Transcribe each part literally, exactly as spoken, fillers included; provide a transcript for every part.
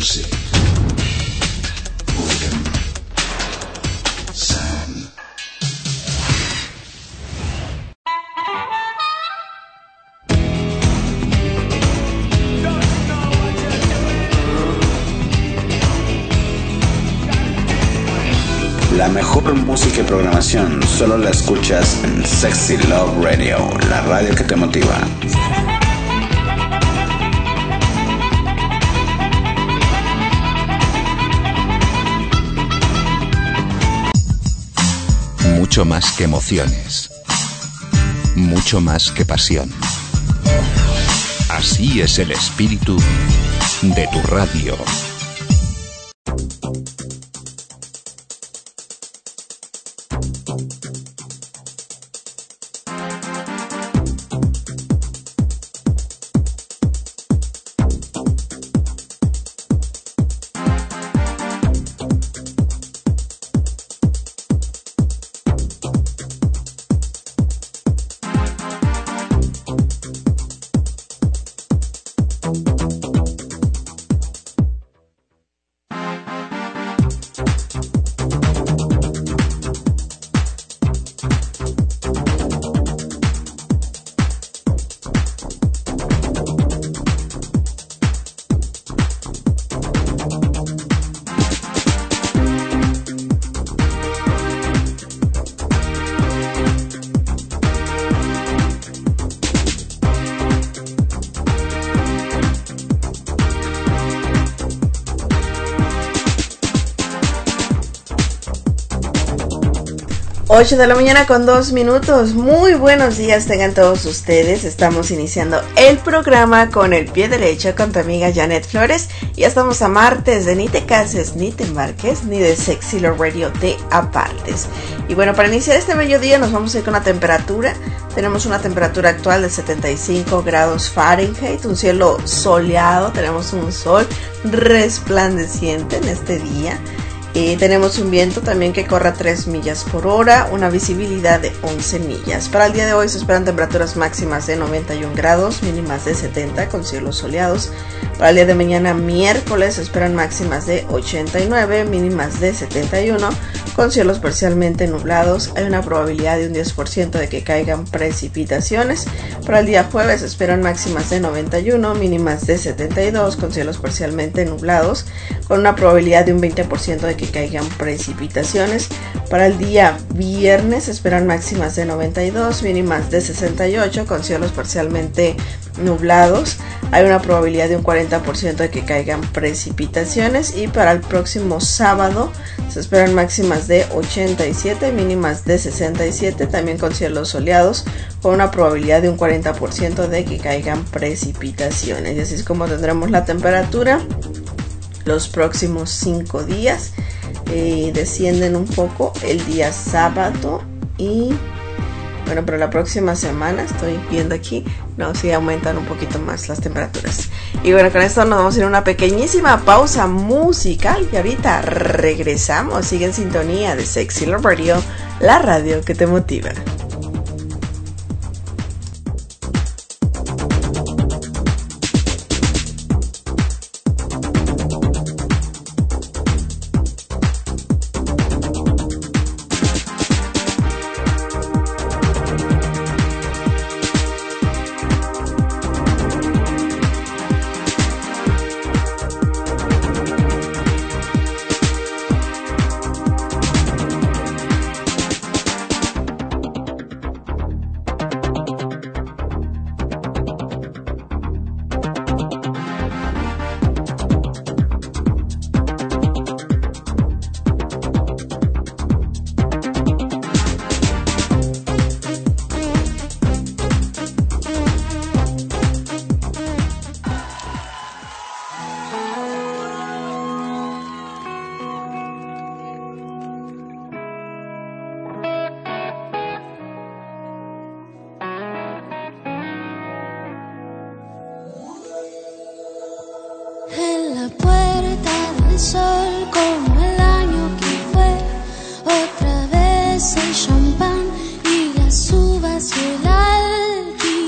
music, rhythm, sound. La mejor música y programación solo la escuchas en Sexy Love Radio, la radio que te motiva. Mucho más que emociones, mucho más que pasión. Así es el espíritu de tu radio. ocho de la mañana con dos minutos. Muy buenos días tengan todos ustedes. Estamos iniciando el programa con el pie derecho con tu amiga Janet Flores. Ya estamos a martes de Ni te cases, ni te embarques, ni de Sexy Love Radio te apartes. Y bueno, para iniciar este mediodía nos vamos a ir con la temperatura. Tenemos una temperatura actual de setenta y cinco grados Fahrenheit, un cielo soleado, tenemos un sol resplandeciente en este día. Y tenemos un viento también que corre a tres millas por hora, una visibilidad de once millas. Para el día de hoy se esperan temperaturas máximas de noventa y un grados, mínimas de setenta con cielos soleados. Para el día de mañana miércoles se esperan máximas de ochenta y nueve, mínimas de setenta y uno con cielos parcialmente nublados. Hay una probabilidad de un diez por ciento de que caigan precipitaciones. Para el día jueves se esperan máximas de noventa y uno, mínimas de setenta y dos con cielos parcialmente nublados, con una probabilidad de un veinte por ciento de que caigan precipitaciones. Para el día viernes se esperan máximas de noventa y dos, mínimas de sesenta y ocho con cielos parcialmente nublados. Hay una probabilidad de un cuarenta por ciento de que caigan precipitaciones. Y para el próximo sábado se esperan máximas de ochenta y siete, mínimas de sesenta y siete, también con cielos soleados, con una probabilidad de un cuarenta por ciento de que caigan precipitaciones. Y así es como tendremos la temperatura los próximos cinco días. Eh, descienden un poco el día sábado y bueno, pero la próxima semana estoy viendo aquí, no, sí aumentan un poquito más las temperaturas. Y bueno, con esto nos vamos a ir a una pequeñísima pausa musical y ahorita regresamos. Sigue en sintonía de Sexy Love Radio, la radio que te motiva.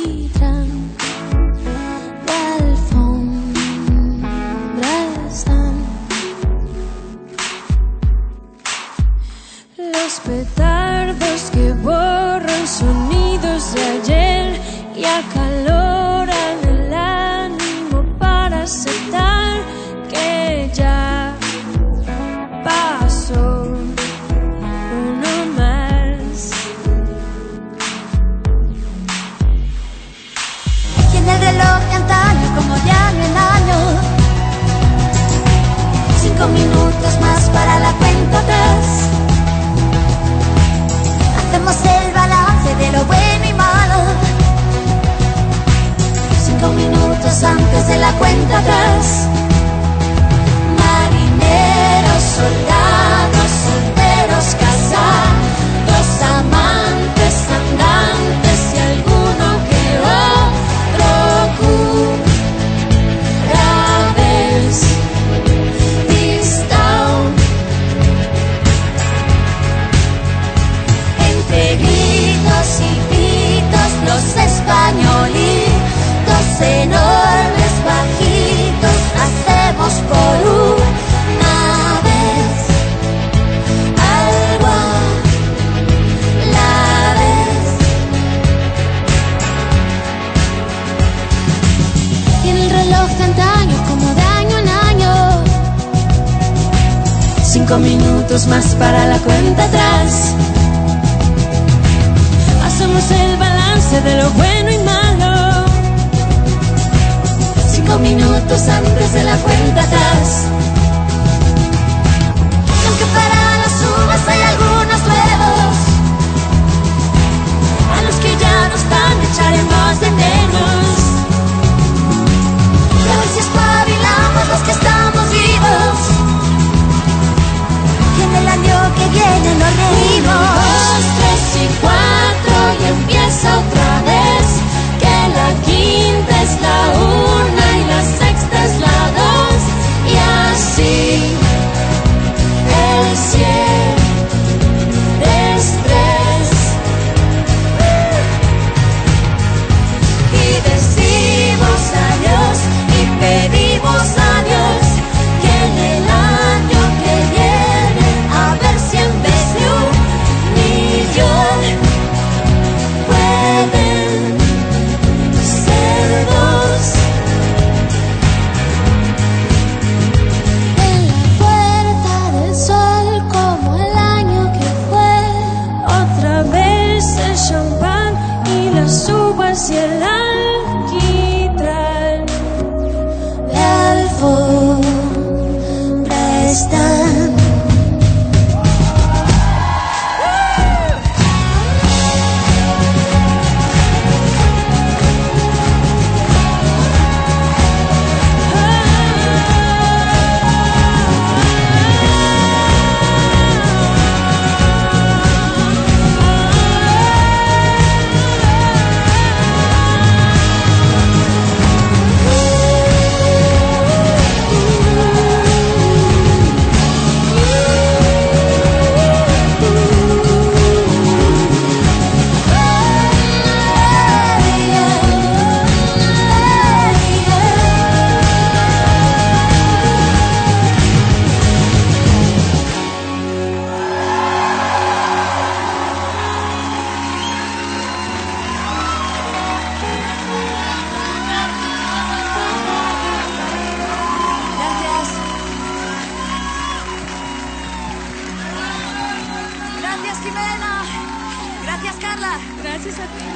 Sun. petardos que borran sonidos de ayer y acaloran el ánimo para aceptar que ya pasó uno más. Tiene el reloj de antaño como de año en año. Cinco minutos más para la cuenta atrás. Hacemos el balance de lo bueno y malo. Cinco minutos antes de la cuenta atrás. Marineros, soldados, solteros, casados, amantes, andantes y alguno que otro cura vez. Entre gritos y gritos, los españolitos enormes, bajitos, hacemos por una vez algo a la vez. Tiene el reloj de antaño como de año en año. Cinco minutos más para la cuenta atrás. Hacemos el balance de lo bueno y malo. Cinco minutos antes de la cuenta atrás. Y aunque para las uvas hay algunos nuevos, a los que ya no están echaremos de menos. Y a ver si espabilamos los que estamos vivos, y en el año que viene nos reímos. Dos, tres y cuatro y empieza otra vez. Que la quinta es la una y la sexta es la dos. Y así el siete es tres. Y decimos adiós y pedimos adiós. Que en el año que viene a ver si en vez de un millón pueden ser dos. En la puerta del sol como el año que fue. Otra vez el champán y las uvas y el alquitrán. La alfombra están. Gracias a ti.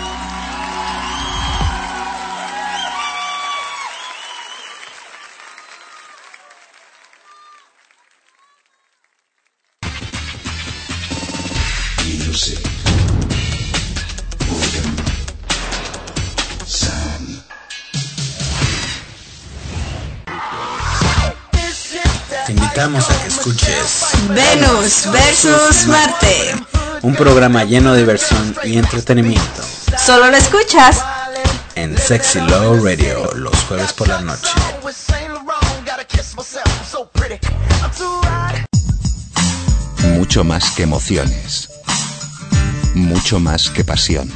Music. Rhythm. Sound. Te invitamos a que escuches Venus versus Marte. un programa lleno de diversión y entretenimiento Solo lo escuchas en Sexy Love Radio los jueves por la noche. Mucho más que emociones. Mucho más que pasión.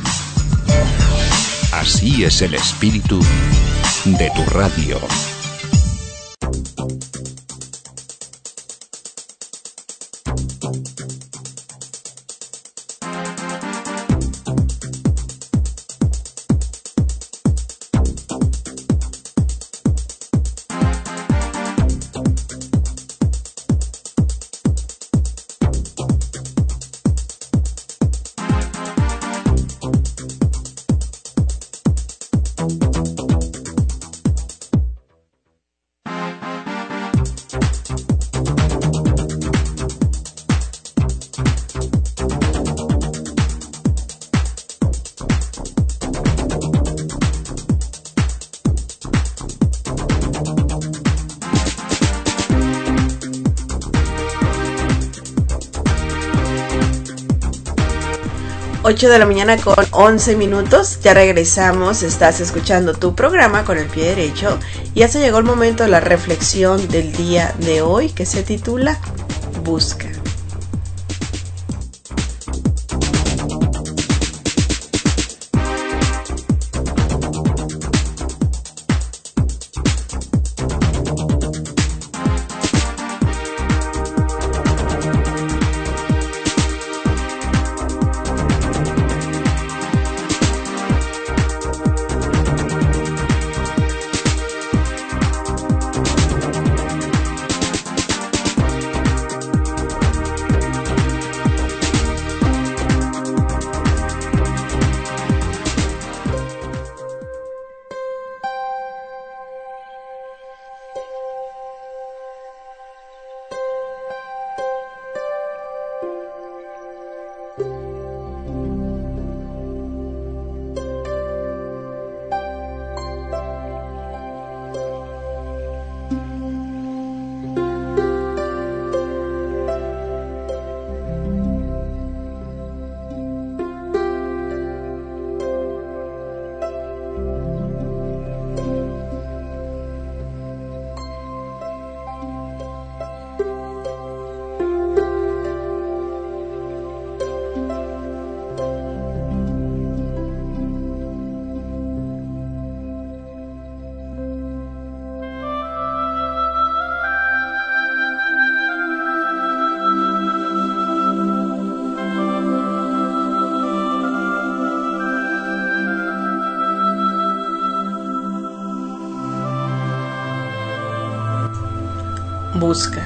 Así es el espíritu de tu radio. ocho de la mañana con once minutos, ya regresamos, estás escuchando tu programa con el pie derecho y ya se llegó el momento de la reflexión del día de hoy que se titula Busca. Busca.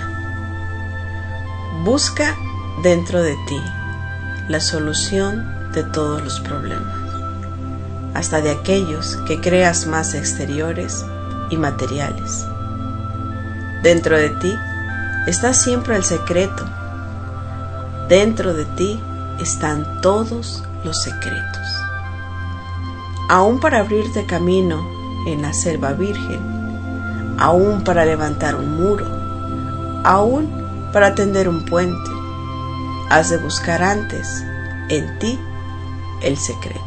Busca dentro de ti la solución de todos los problemas, hasta de aquellos que creas más exteriores y materiales. Dentro de ti está siempre el secreto. Dentro de ti están todos los secretos. Aún para abrirte camino en la selva virgen, aún para levantar un muro, aún para tender un puente, has de buscar antes en ti el secreto.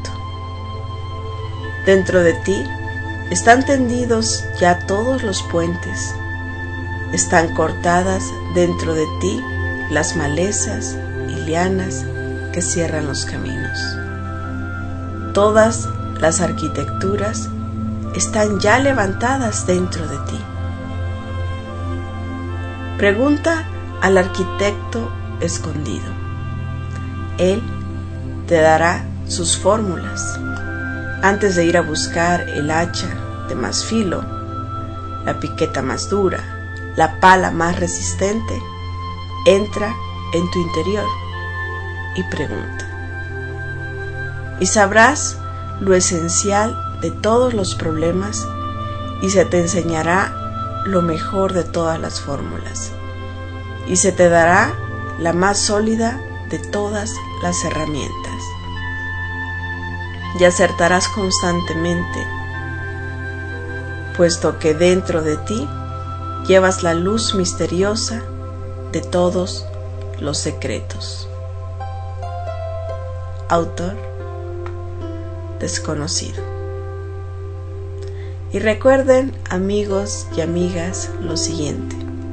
Dentro de ti están tendidos ya todos los puentes, están cortadas dentro de ti las malezas y lianas que cierran los caminos. Todas las arquitecturas están ya levantadas dentro de ti. Pregunta al arquitecto escondido. Él te dará sus fórmulas. Antes de ir a buscar el hacha de más filo, la piqueta más dura, la pala más resistente, entra en tu interior y pregunta. Y sabrás lo esencial de todos los problemas y se te enseñará lo mejor de todas las fórmulas y se te dará la más sólida de todas las herramientas. Y acertarás constantemente, puesto que dentro de ti llevas la luz misteriosa de todos los secretos. Autor desconocido. Y recuerden, amigos y amigas, lo siguiente: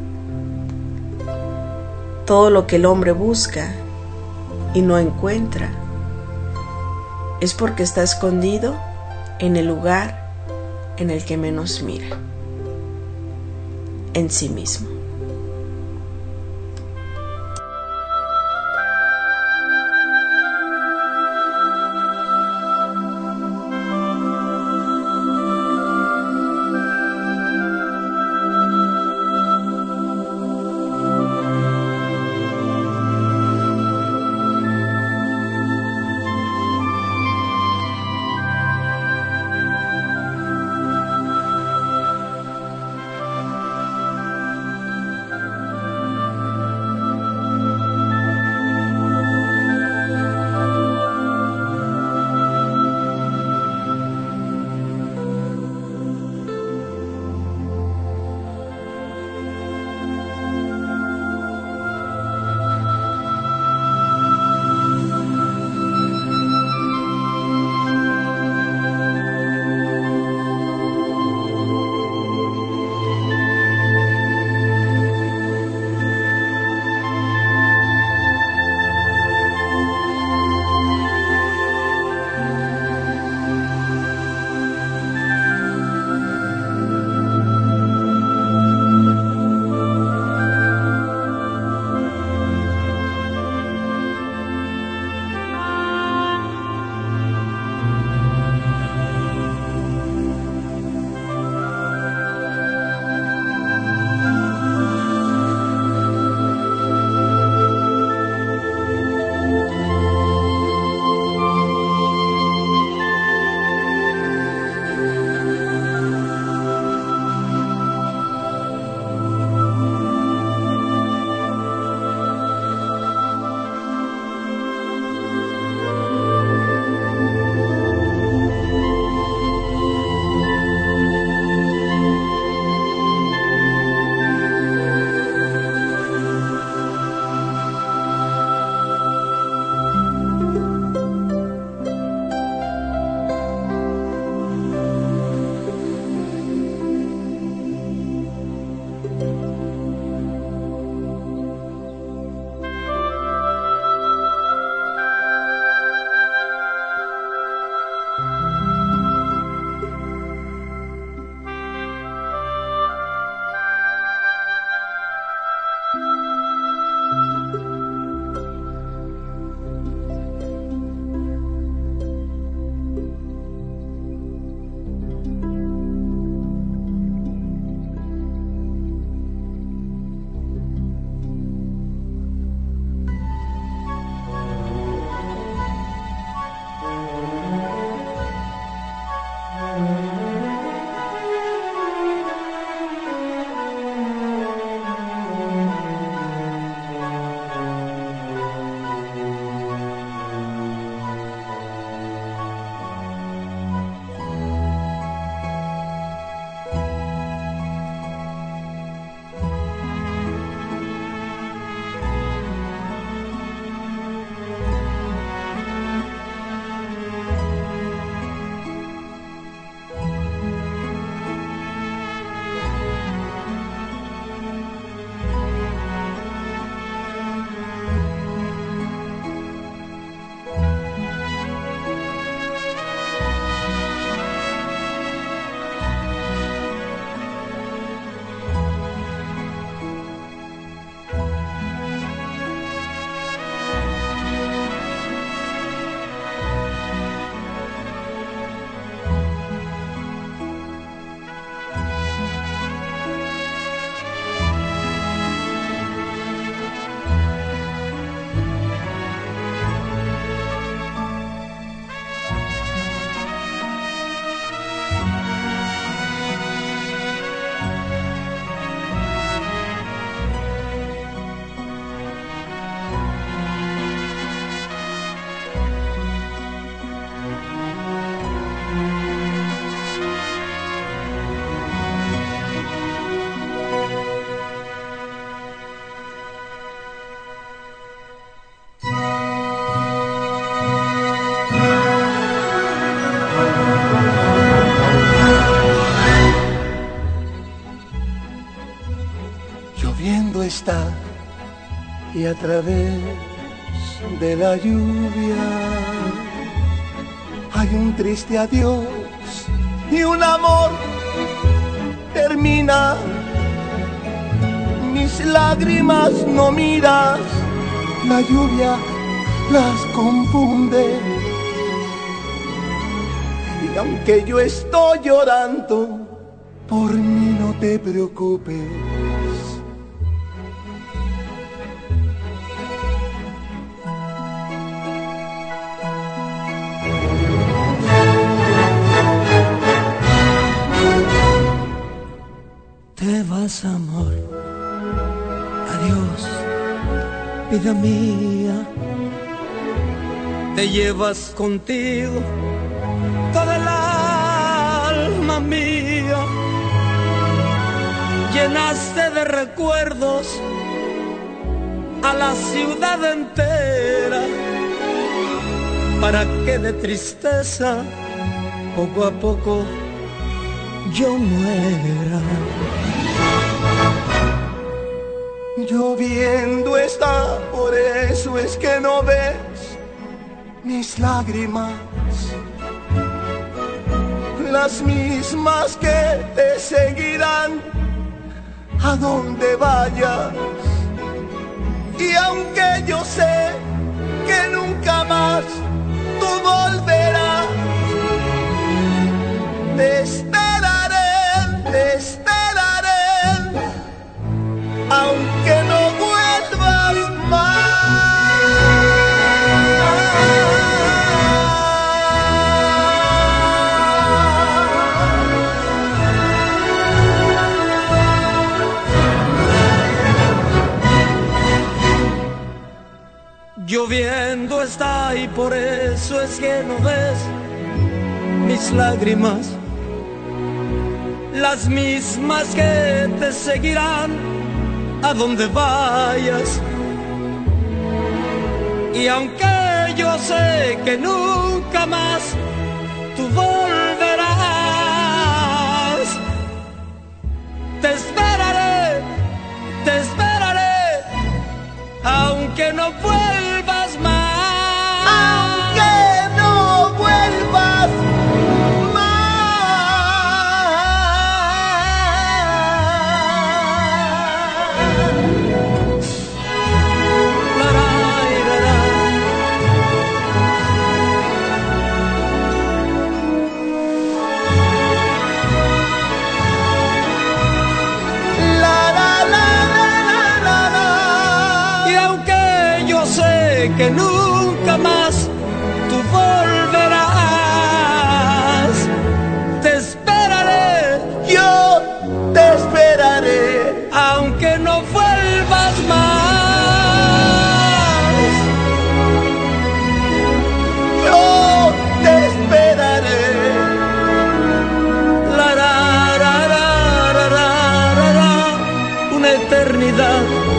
todo lo que el hombre busca y no encuentra es porque está escondido en el lugar en el que menos mira, en sí mismo. lloviendo está y a través de la lluvia hay un triste adiós y un amor termina. Mis lágrimas no miras, la lluvia las confunde. Y aunque yo estoy llorando, por mí no te preocupes. Te vas, amor, adiós, vida mía. Te llevas contigo toda el alma mía. Llenaste de recuerdos a la ciudad entera, para que de tristeza poco a poco yo muera. Lloviendo está, por eso es que no ves mis lágrimas, las mismas que te seguirán a donde vayas. Y aunque yo sé que nunca más tú volverás, te esperaré, te esperaré, aunque no vuelvas más. Lloviendo está y por eso es que no ves mis lágrimas, las mismas que te seguirán a donde vayas. Y aunque yo sé que nunca más tú volverás, te esperaré, te esperaré, aunque no vuelvas más. Aunque no vuelvas que nunca más tú volverás, te esperaré, yo te esperaré, aunque no vuelvas más. Yo te esperaré. La, ra, ra, ra, ra, ra, ra, ra, una eternidad.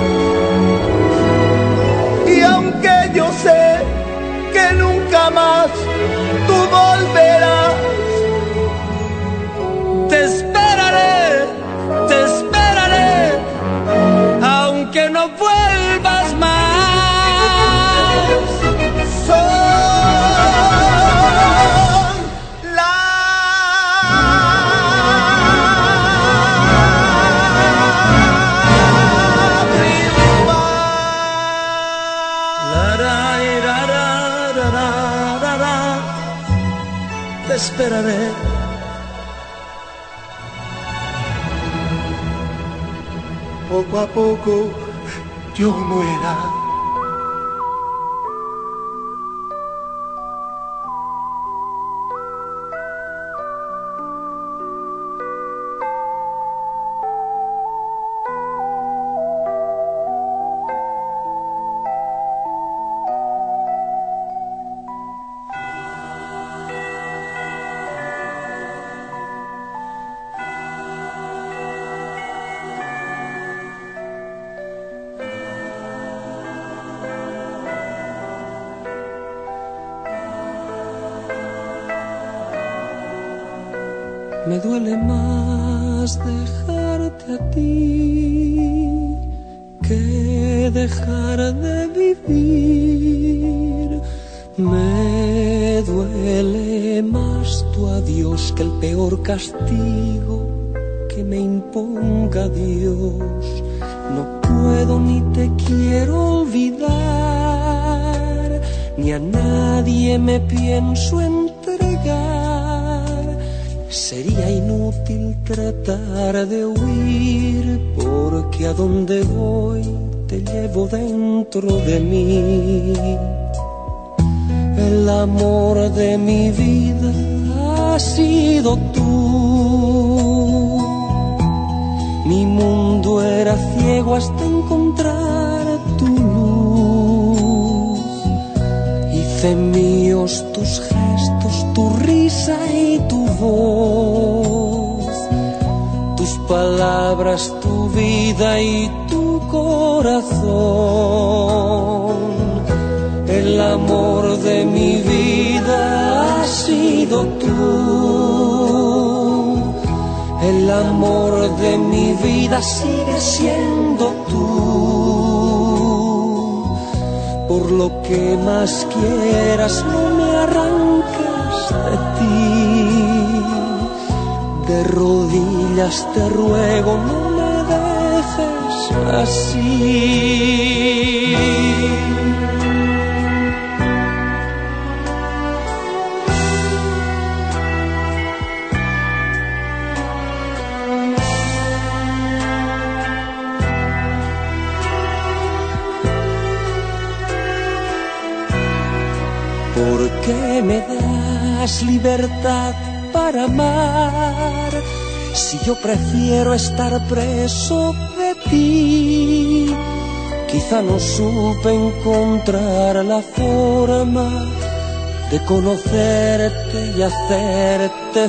Yo sé que nunca más tú volverás. Te esperaré, te esperaré, aunque no vuelvas más. Son lágrimas. Te esperaré. Poco a poco yo muera. Me duele más dejarte a ti dejar de vivir. Me duele más tu adiós que el peor castigo que me imponga Dios. No puedo ni te quiero olvidar, ni a nadie me pienso entregar. Sería inútil tratar de huir, porque a donde voy te llevo dentro de mí. El amor de mi vida has sido tú. Mi mundo era ciego hasta encontrar tu luz. Hice míos tus gestos, tu risa y tu voz, tus palabras, tu vida y tu corazón. El amor de mi vida has sido tú. El amor de mi vida sigue siendo tú. Por lo que más quieras, no me arranques de ti. De rodillas te ruego, no me dejes así. ¿Por qué me das libertad para amar, si yo prefiero estar preso de ti? Quizá no supe encontrar la forma de conocerte y hacerte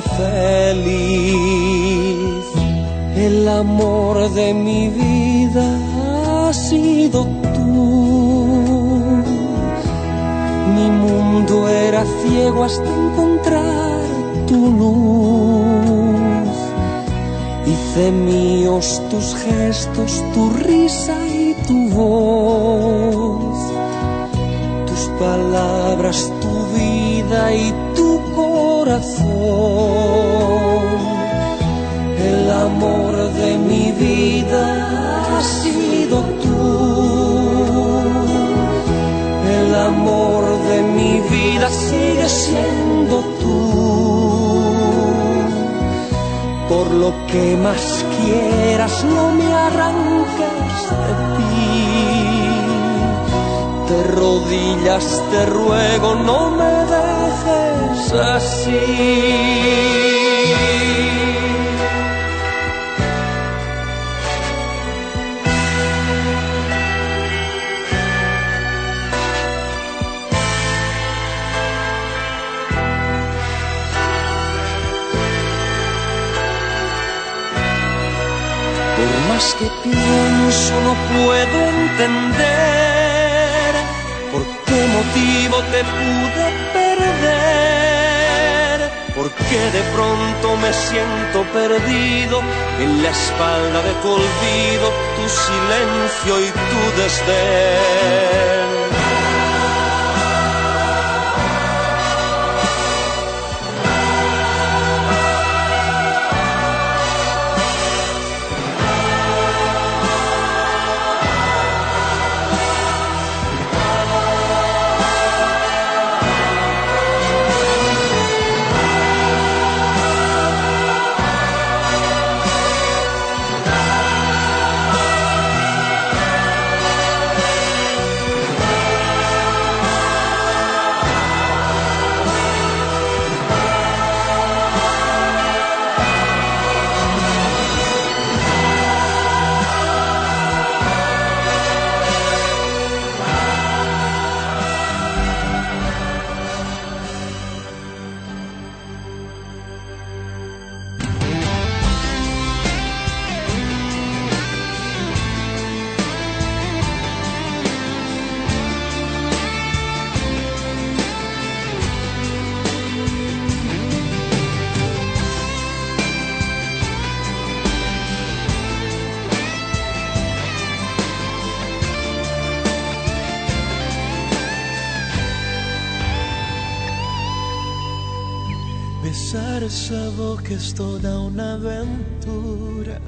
feliz. El amor de mi vida ha sido tú. Mi mundo era ciego hasta encontrar tu luz. Hice míos tus gestos, tu risa y tu voz, tus palabras, tu vida y tu corazón. El amor de mi vida ha sido tú. El amor de mi vida sigue siendo tú. Por lo que más quieras, no me arranques de ti. De rodillas te ruego, no me dejes así. Más que pienso no puedo entender por qué motivo te pude perder, por qué de pronto me siento perdido en la espalda de tu olvido, tu silencio y tu desdén. esa boca es toda una aventura,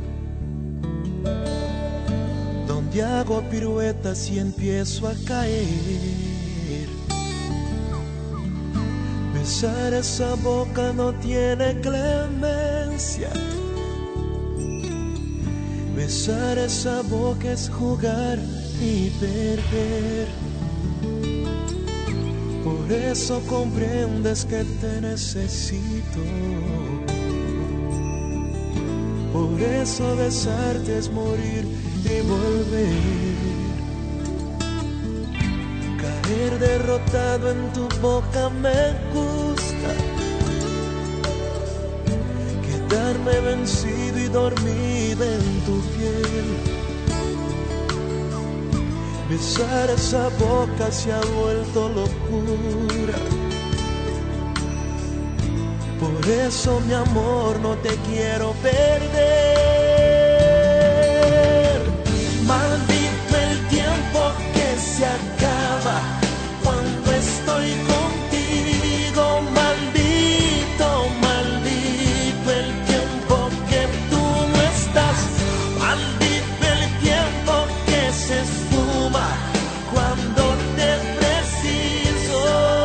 donde hago piruetas y empiezo a caer. Besar esa boca no tiene clemencia. Besar esa boca es jugar y perder. Por eso comprendes que te necesito. Por eso besarte es morir y volver. Caer derrotado en tu boca me gusta. Quedarme vencido y dormido en tu piel. Besar esa boca se ha vuelto locura. Por eso, mi amor, no te quiero perder. Maldito el tiempo que se acaba cuando estoy contigo. Maldito, maldito el tiempo que tú no estás. Maldito el tiempo que se esfuma cuando te preciso.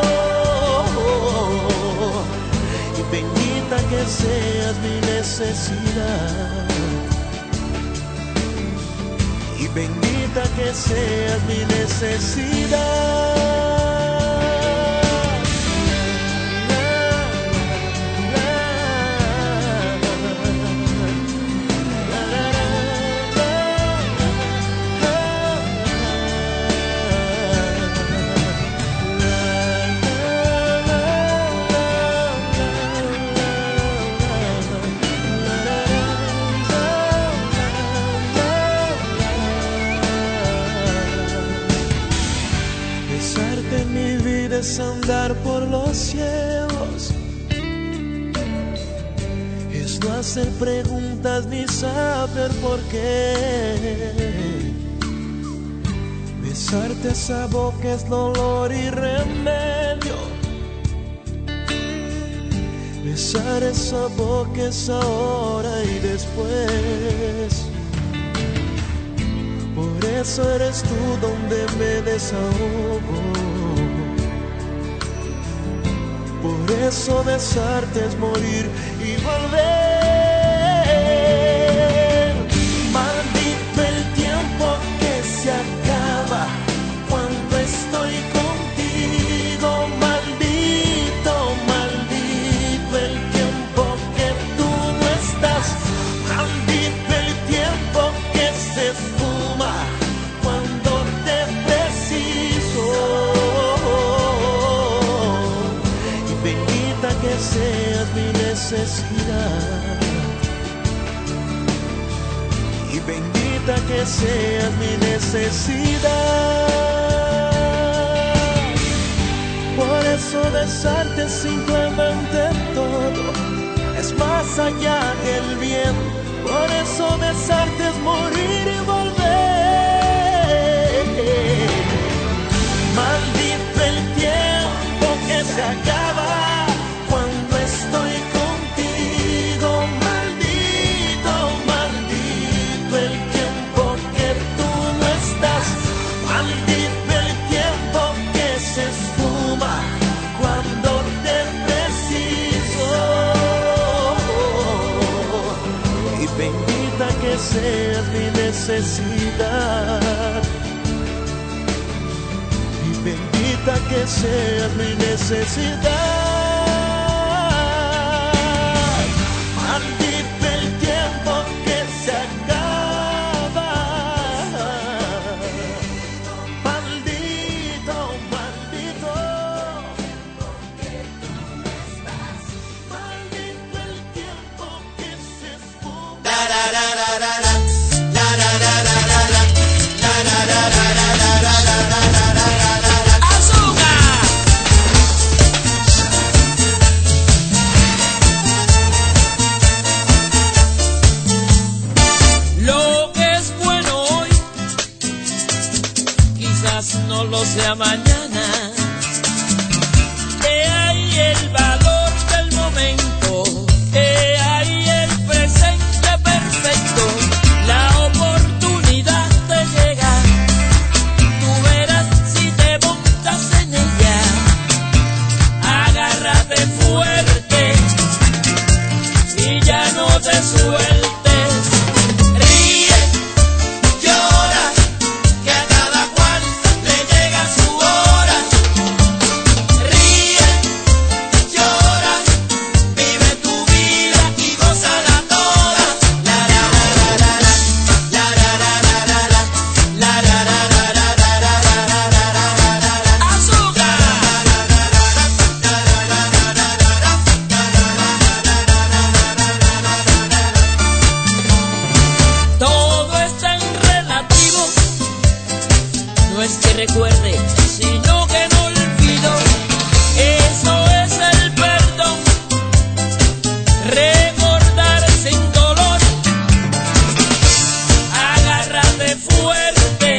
Y bendita que seas mi necesidad. Y bendita que seas mi necesidad. Es andar por los cielos, es no hacer preguntas ni saber por qué. Besarte esa boca es dolor y remedio. Besar esa boca es ahora y después. Por eso eres tú donde me desahogo. Por eso besarte es morir y volver. Maldito el tiempo que se acaba cuando estoy contigo. Maldito, maldito el tiempo que tú no estás. Maldito el tiempo que se esfuma cuando te preciso. Que seas mi necesidad. Y bendita que seas mi necesidad. Por eso besarte es simplemente todo, es más allá del bien. Por eso besarte es morir y volver. Maldito el tiempo que se acaba cuando estoy contigo. Maldito, maldito el tiempo que tú no estás. Maldito el tiempo que se esfuma cuando te preciso. Y bendita que seas mi necesidad. Y bendita que seas mi necesidad. Maldito el tiempo que se acaba. Maldito, maldito. Maldito el tiempo que se esfuma. La la la la la la. La la la la la la. La la la la la la la la la la. ¡Azúcar! No lo sea mañana. De ahí el valor del momento recuerde, sino que no olvido. Eso es el perdón, recordar sin dolor, agárrate fuerte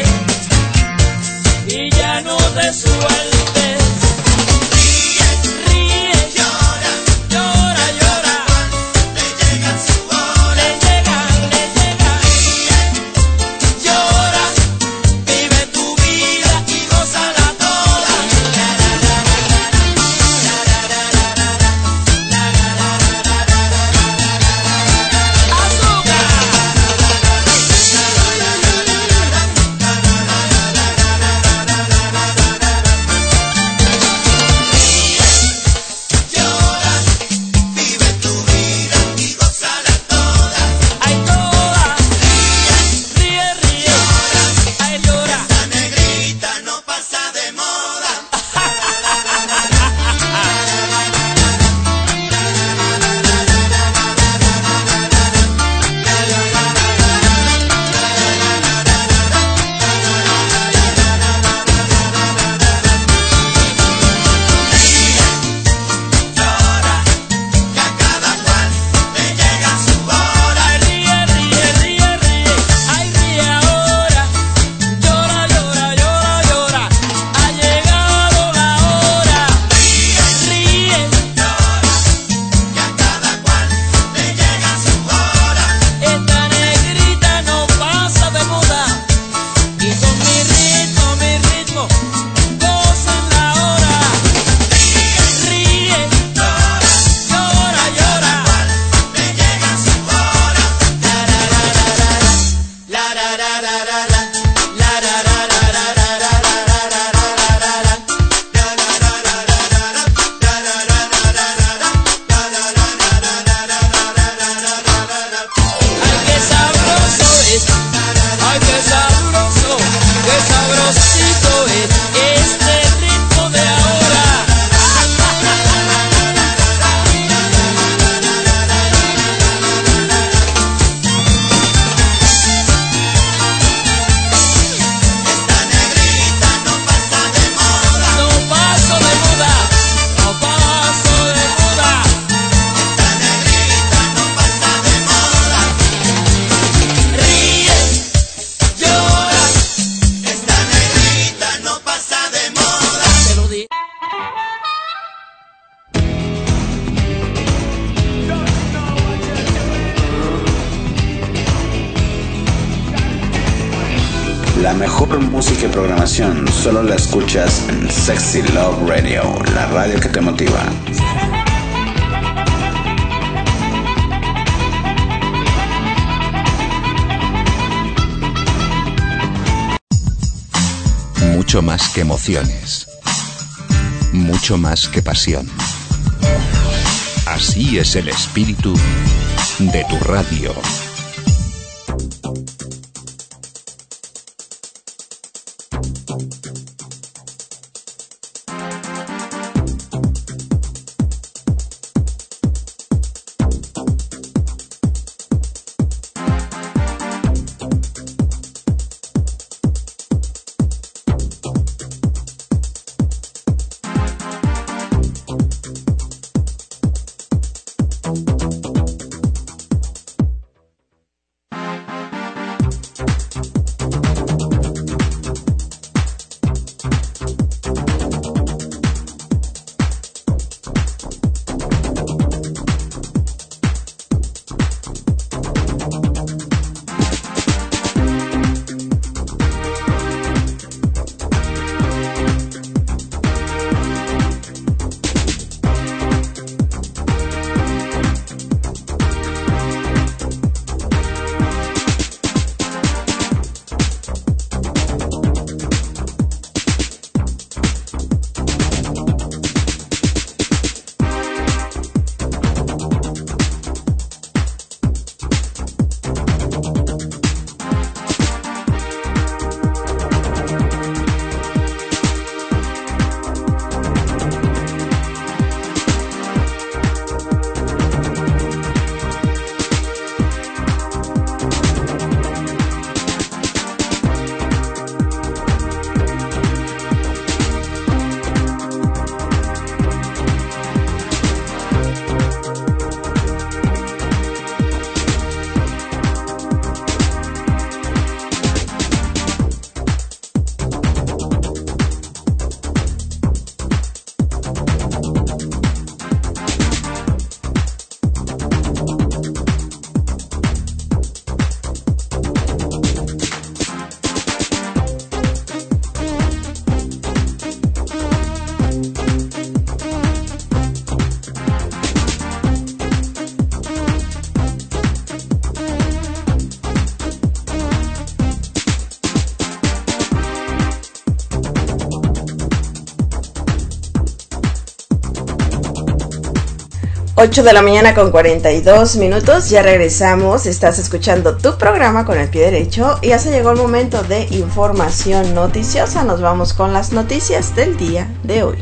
y ya no te sueltes. La mejor música y programación solo la escuchas en Sexy Love Radio, la radio que te motiva. Mucho más que emociones. Mucho más que pasión. Así es el espíritu de tu radio. ocho de la mañana con cuarenta y dos minutos, ya regresamos, estás escuchando tu programa con el pie derecho y ya se llegó el momento de información noticiosa. Nos vamos con las noticias del día de hoy.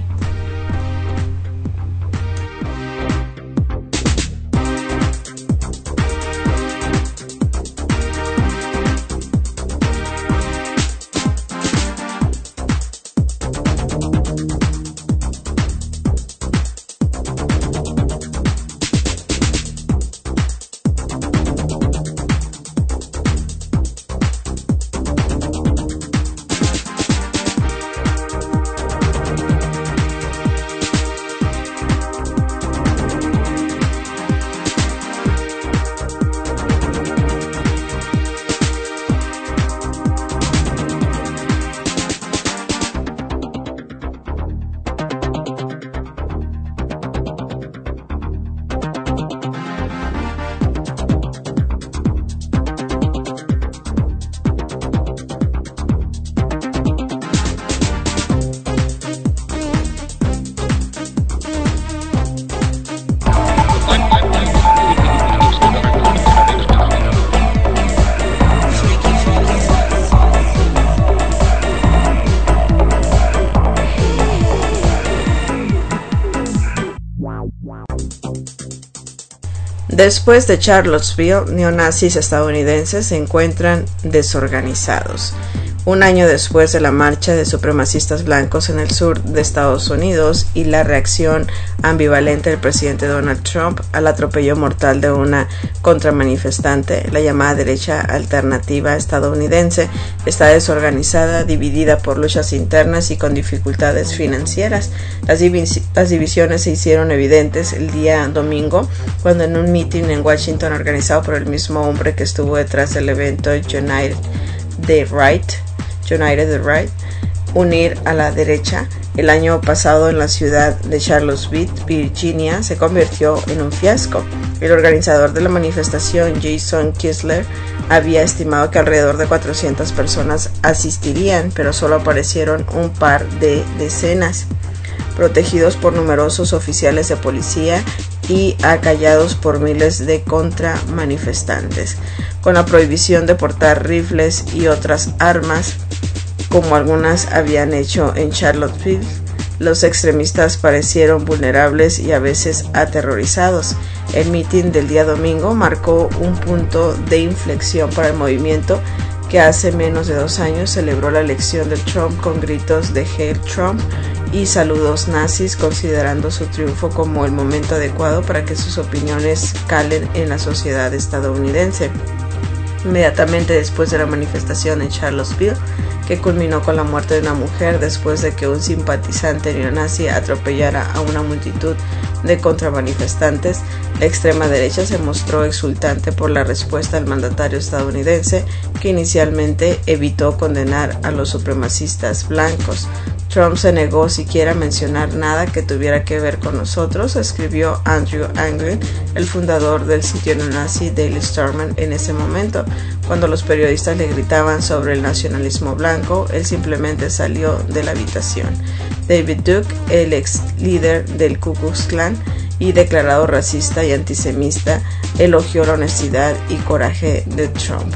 Después de Charlottesville, neonazis estadounidenses se encuentran desorganizados. Un año después de la marcha de supremacistas blancos en el sur de Estados Unidos y la reacción ambivalente del presidente Donald Trump al atropello mortal de una contramanifestante, la llamada derecha alternativa estadounidense está desorganizada, dividida por luchas internas y con dificultades financieras. Las, divis- las divisiones se hicieron evidentes el día domingo, cuando en un meeting en Washington organizado por el mismo hombre que estuvo detrás del evento United the Right, United the Right, unir a la derecha, el año pasado en la ciudad de Charlottesville, Virginia, se convirtió en un fiasco. El organizador de la manifestación, Jason Kistler, había estimado que alrededor de cuatrocientas personas asistirían, pero solo aparecieron un par de decenas. Protegidos por numerosos oficiales de policía y acallados por miles de contramanifestantes, con la prohibición de portar rifles y otras armas, como algunas habían hecho en Charlottesville. Los extremistas parecieron vulnerables y a veces aterrorizados. El mitin del día domingo marcó un punto de inflexión para el movimiento, que hace menos de dos años celebró la elección de Trump con gritos de Hail Trump y saludos nazis, considerando su triunfo como el momento adecuado para que sus opiniones calen en la sociedad estadounidense. Inmediatamente después de la manifestación en Charlottesville, que culminó con la muerte de una mujer después de que un simpatizante neonazi atropellara a una multitud de contramanifestantes, la extrema derecha se mostró exultante por la respuesta del mandatario estadounidense, que inicialmente evitó condenar a los supremacistas blancos. Trump se negó siquiera a mencionar nada que tuviera que ver con nosotros, escribió Andrew Anglin, el fundador del sitio neonazi Daily Stormer, en ese momento. Cuando los periodistas le gritaban sobre el nacionalismo blanco, él simplemente salió de la habitación. David Duke, el ex líder del Ku Klux Klan y declarado racista y antisemita, elogió la honestidad y coraje de Trump.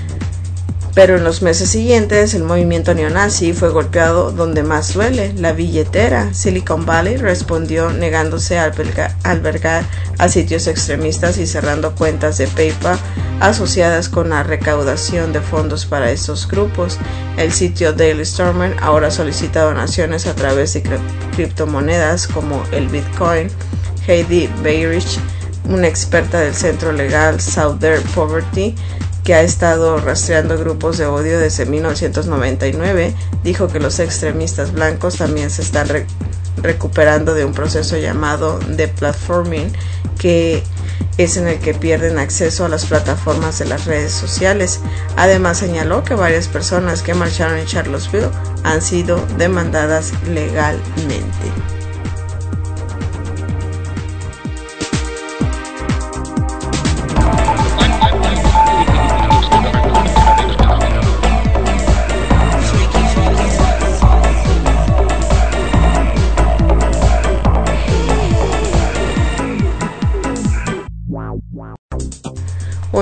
Pero en los meses siguientes, el movimiento neonazi fue golpeado donde más duele, la billetera. Silicon Valley respondió negándose a albergar, albergar a sitios extremistas y cerrando cuentas de PayPal asociadas con la recaudación de fondos para estos grupos. El sitio Daily Stormer ahora solicita donaciones a través de cri- criptomonedas como el Bitcoin. Heidi Beirich, una experta del centro legal Southern Poverty, que ha estado rastreando grupos de odio desde mil novecientos noventa y nueve, dijo que los extremistas blancos también se están re- recuperando de un proceso llamado deplatforming, que es en el que pierden acceso a las plataformas de las redes sociales. Además, señaló que varias personas que marcharon en Charlottesville han sido demandadas legalmente.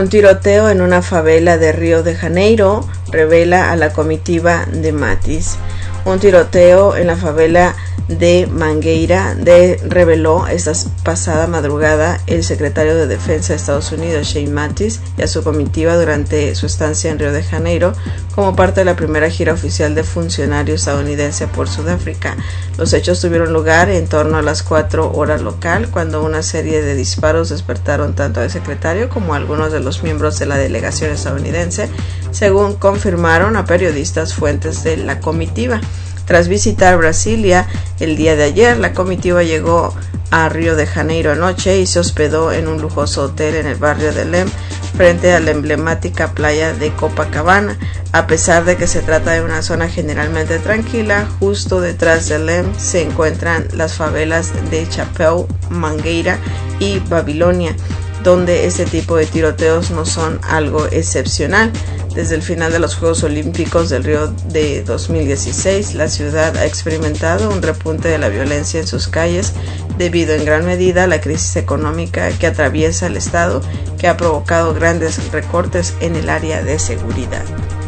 Un tiroteo en una favela de Río de Janeiro revela a la comitiva de Matis. Un tiroteo en la favela de Mangueira de, reveló esta pasada madrugada el secretario de Defensa de Estados Unidos, Shane Mattis, y a su comitiva durante su estancia en Río de Janeiro como parte de la primera gira oficial de funcionario estadounidense por Sudáfrica. Los hechos tuvieron lugar en torno a las cuatro horas local, cuando una serie de disparos despertaron tanto al secretario como a algunos de los miembros de la delegación estadounidense, según confirmaron a periodistas fuentes de la comitiva. Tras visitar Brasilia el día de ayer, la comitiva llegó a Río de Janeiro anoche y se hospedó en un lujoso hotel en el barrio de Lem, frente a la emblemática playa de Copacabana. A pesar de que se trata de una zona generalmente tranquila, justo detrás de Lem se encuentran las favelas de Chapéu, Mangueira y Babilonia, donde este tipo de tiroteos no son algo excepcional. Desde el final de los Juegos Olímpicos del Río de dos mil dieciséis, la ciudad ha experimentado un repunte de la violencia en sus calles debido en gran medida a la crisis económica que atraviesa el estado, que ha provocado grandes recortes en el área de seguridad.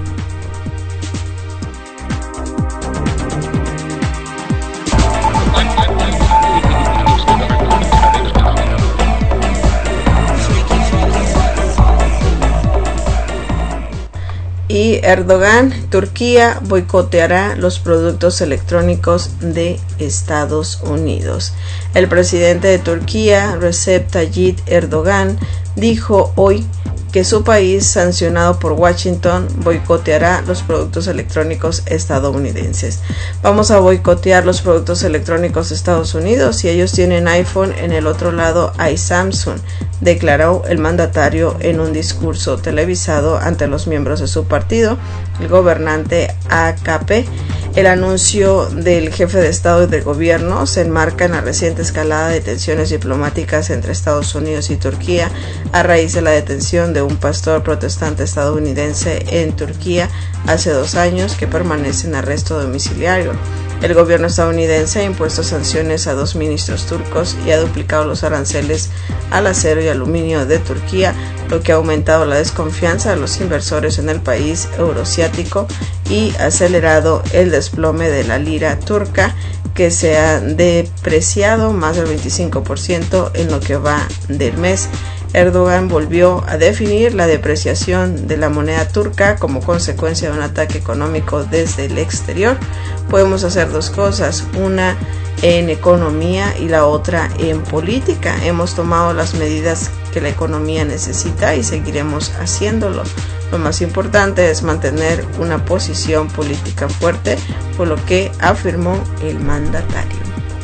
Y Erdogan, Turquía boicoteará los productos electrónicos de Estados Unidos. El presidente de Turquía, Recep Tayyip Erdogan, dijo hoy que su país, sancionado por Washington, boicoteará los productos electrónicos estadounidenses. Vamos a boicotear los productos electrónicos de Estados Unidos. Si ellos tienen iPhone, en el otro lado hay Samsung, declaró el mandatario en un discurso televisado ante los miembros de su partido, el gobernante A K P. El anuncio del jefe de Estado y de Gobierno se enmarca en la reciente escalada de tensiones diplomáticas entre Estados Unidos y Turquía a raíz de la detención de un pastor protestante estadounidense en Turquía hace dos años que permanece en arresto domiciliario. El gobierno estadounidense ha impuesto sanciones a dos ministros turcos y ha duplicado los aranceles al acero y aluminio de Turquía, lo que ha aumentado la desconfianza de los inversores en el país euroasiático y acelerado el desplome de la lira turca, que se ha depreciado más del veinticinco por ciento en lo que va del mes. Erdogan volvió a definir la depreciación de la moneda turca como consecuencia de un ataque económico desde el exterior. Podemos hacer dos cosas, una en economía y la otra en política. Hemos tomado las medidas que la economía necesita y seguiremos haciéndolo. Lo más importante es mantener una posición política fuerte, por lo que afirmó el mandatario.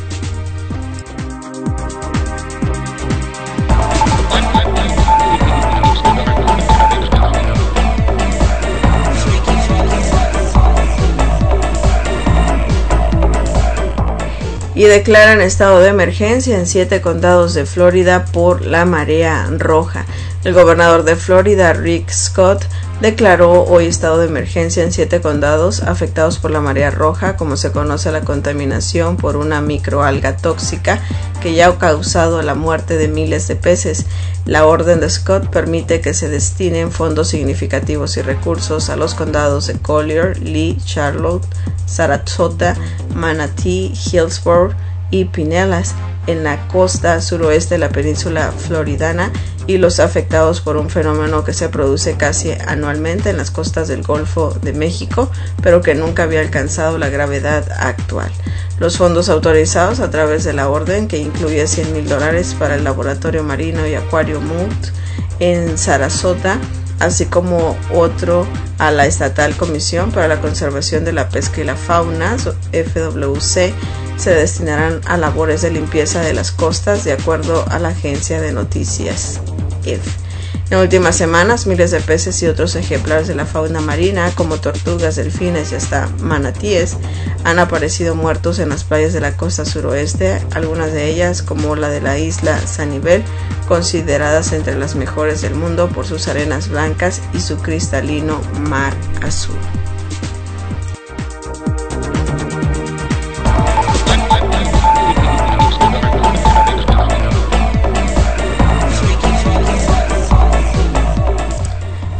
Y declaran estado de emergencia en siete condados de Florida por la marea roja. El gobernador de Florida, Rick Scott, declaró hoy estado de emergencia en siete condados afectados por la marea roja, como se conoce la contaminación por una microalga tóxica que ya ha causado la muerte de miles de peces. La orden de Scott permite que se destinen fondos significativos y recursos a los condados de Collier, Lee, Charlotte, Sarasota, Manatee, Hillsborough y Pinellas en la costa suroeste de la península floridana y los afectados por un fenómeno que se produce casi anualmente en las costas del Golfo de México, pero que nunca había alcanzado la gravedad actual. Los fondos autorizados a través de la orden, que incluye cien mil dólares para el Laboratorio Marino y Acuario Moult en Sarasota, así como otro a la Estatal Comisión para la Conservación de la Pesca y la Fauna, F W C, se destinarán a labores de limpieza de las costas, de acuerdo a la agencia de noticias E F. En últimas semanas, miles de peces y otros ejemplares de la fauna marina, como tortugas, delfines y hasta manatíes, han aparecido muertos en las playas de la costa suroeste, algunas de ellas, como la de la isla Sanibel, consideradas entre las mejores del mundo por sus arenas blancas y su cristalino mar azul.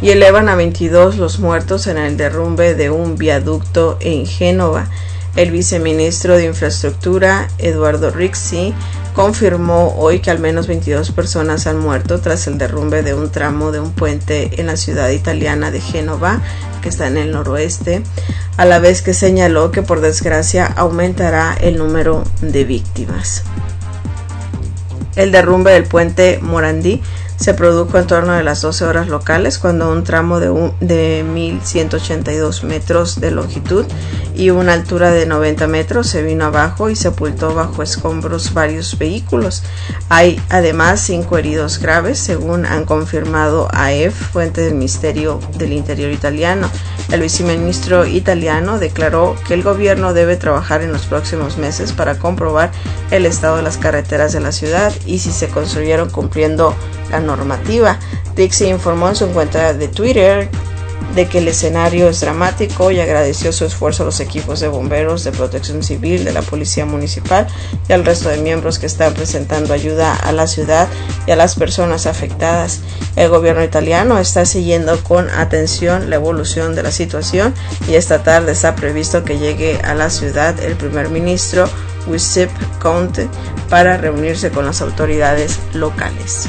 y elevan a veintidós los muertos en el derrumbe de un viaducto en Génova. El viceministro de Infraestructura, Eduardo Rixi, confirmó hoy que al menos veintidós personas han muerto tras el derrumbe de un tramo de un puente en la ciudad italiana de Génova, que está en el noroeste, a la vez que señaló que por desgracia aumentará el número de víctimas. El derrumbe del puente Morandi se produjo en torno a las doce horas locales, cuando un tramo de, un, de mil ciento ochenta y dos metros de longitud y una altura de noventa metros se vino abajo y sepultó bajo escombros varios vehículos. Hay además cinco heridos graves, según han confirmado A E F, fuente del Ministerio del Interior italiano. El viceministro italiano declaró que el gobierno debe trabajar en los próximos meses para comprobar el estado de las carreteras de la ciudad y si se construyeron cumpliendo la normativa. Dixie informó en su cuenta de Twitter de que el escenario es dramático y agradeció su esfuerzo a los equipos de bomberos, de protección civil, de la policía municipal y al resto de miembros que están presentando ayuda a la ciudad y a las personas afectadas. El gobierno italiano está siguiendo con atención la evolución de la situación y esta tarde está previsto que llegue a la ciudad el primer ministro Giuseppe Conte para reunirse con las autoridades locales.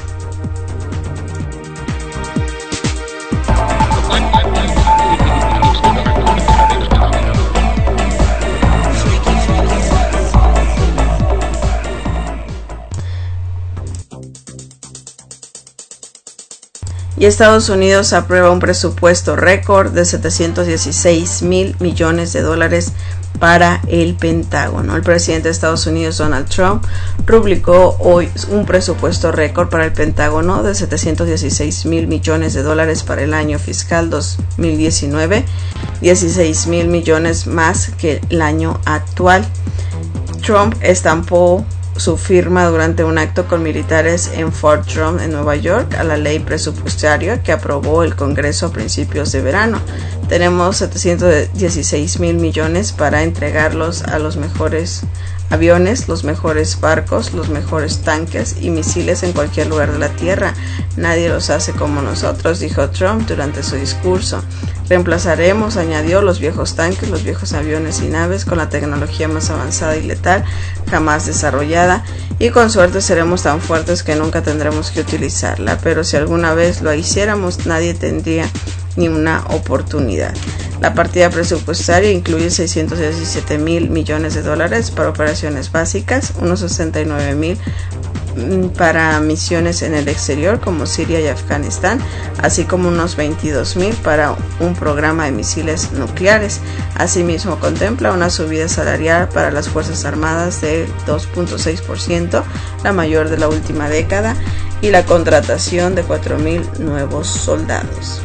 Y Estados Unidos aprueba un presupuesto récord de setecientos dieciséis mil millones de dólares para el Pentágono. El presidente de Estados Unidos, Donald Trump, rubricó hoy un presupuesto récord para el Pentágono de setecientos dieciséis mil millones de dólares para el año fiscal dos mil diecinueve, dieciséis mil millones más que el año actual. Trump estampó su firma durante un acto con militares en Fort Drum, en Nueva York, a la ley presupuestaria que aprobó el Congreso a principios de verano. Tenemos setecientos dieciséis mil millones para entregarlos a los mejores aviones, los mejores barcos, los mejores tanques y misiles en cualquier lugar de la Tierra. Nadie los hace como nosotros, dijo Trump durante su discurso. Reemplazaremos, añadió, los viejos tanques, los viejos aviones y naves con la tecnología más avanzada y letal jamás desarrollada, y con suerte seremos tan fuertes que nunca tendremos que utilizarla, pero si alguna vez lo hiciéramos nadie tendría ni una oportunidad. La partida presupuestaria incluye seiscientos diecisiete mil millones de dólares para operaciones básicas, unos sesenta y nueve mil para misiones en el exterior como Siria y Afganistán, así como unos veintidós mil para un programa de misiles nucleares. Asimismo, contempla una subida salarial para las Fuerzas Armadas de dos punto seis por ciento, la mayor de la última década, y la contratación de cuatro mil nuevos soldados.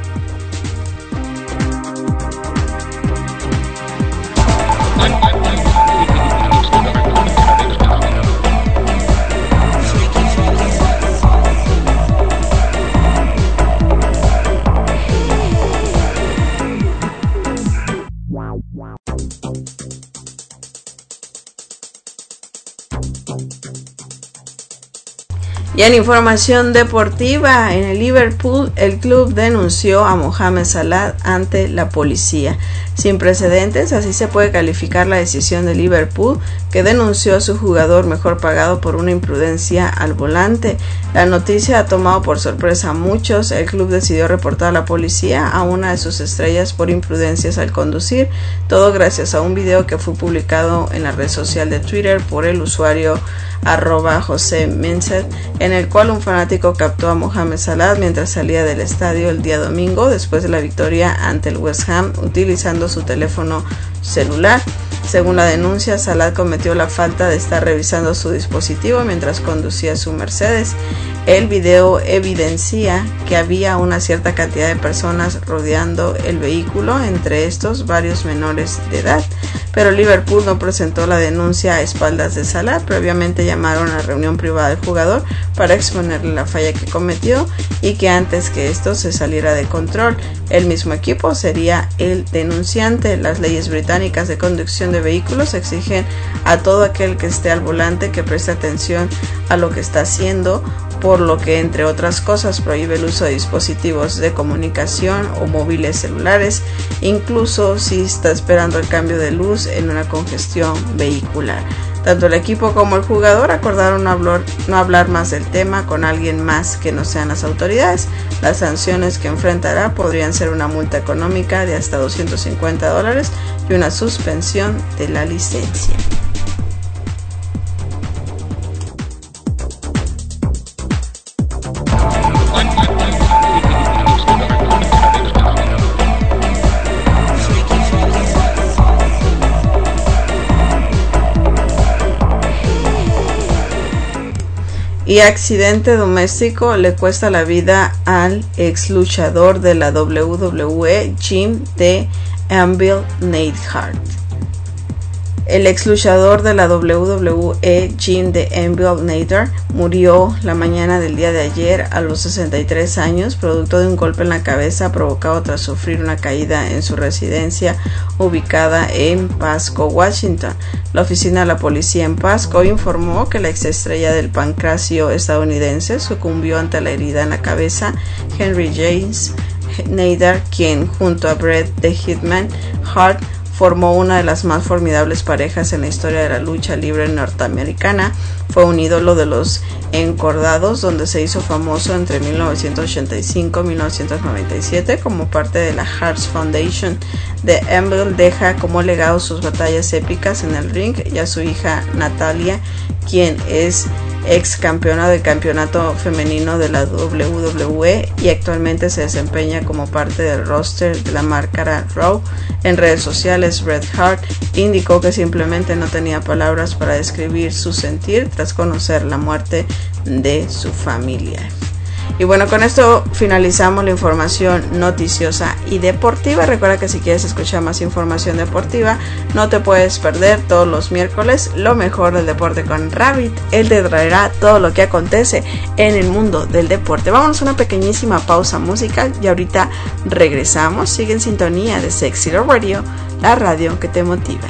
Y en información deportiva, en el Liverpool, el club denunció a Mohamed Salah ante la policía. Sin precedentes, así se puede calificar la decisión de Liverpool, que denunció a su jugador mejor pagado por una imprudencia al volante. La noticia ha tomado por sorpresa a muchos. El club decidió reportar a la policía a una de sus estrellas por imprudencias al conducir, todo gracias a un video que fue publicado en la red social de Twitter por el usuario arroba José Menset, en el cual un fanático captó a Mohamed Salah mientras salía del estadio el día domingo después de la victoria ante el West Ham utilizando su teléfono celular. Según la denuncia, Salah cometió la falta de estar revisando su dispositivo mientras conducía su Mercedes. El video evidencia que había una cierta cantidad de personas rodeando el vehículo, entre estos varios menores de edad, pero Liverpool no presentó la denuncia a espaldas de Salah. Previamente llamaron a la reunión privada del jugador para exponerle la falla que cometió y que antes que esto se saliera de control, el mismo equipo sería el denunciante. Las leyes británicas de conducción de vehículos exigen a todo aquel que esté al volante que preste atención a lo que está haciendo por lo que, entre otras cosas, prohíbe el uso de dispositivos de comunicación o móviles celulares, incluso si está esperando el cambio de luz en una congestión vehicular. Tanto el equipo como el jugador acordaron no hablar, no hablar más del tema con alguien más que no sean las autoridades. Las sanciones que enfrentará podrían ser una multa económica de hasta doscientos cincuenta dólares y una suspensión de la licencia. Y accidente doméstico le cuesta la vida al ex luchador de la W W E, Jim The Anvil Neidhart. El ex luchador de la W W E, Jim The Anvil Neidhart, murió la mañana del día de ayer a los sesenta y tres años, producto de un golpe en la cabeza provocado tras sufrir una caída en su residencia ubicada en Pasco, Washington. La oficina de la policía en Pasco informó que la exestrella del pancracio estadounidense sucumbió ante la herida en la cabeza. Henry James Neidhart, quien junto a Bret The Hitman Hart formó una de las más formidables parejas en la historia de la lucha libre norteamericana, fue un ídolo de los encordados, donde se hizo famoso entre mil novecientos ochenta y cinco y mil novecientos noventa y siete como parte de la Hearts Foundation. The Anvil deja como legado sus batallas épicas en el ring y a su hija Natalia, quien es ex campeona del campeonato femenino de la W W E y actualmente se desempeña como parte del roster de la marca Raw. En redes sociales, Bret Hart indicó que simplemente no tenía palabras para describir su sentir tras conocer la muerte de su familia. Y bueno, con esto finalizamos la información noticiosa y deportiva. Recuerda que si quieres escuchar más información deportiva, no te puedes perder todos los miércoles lo mejor del deporte con Rabbit. Él te traerá todo lo que acontece en el mundo del deporte. Vámonos a una pequeñísima pausa musical y ahorita regresamos. Sigue en sintonía de Sexy Love Radio, la radio que te motiva.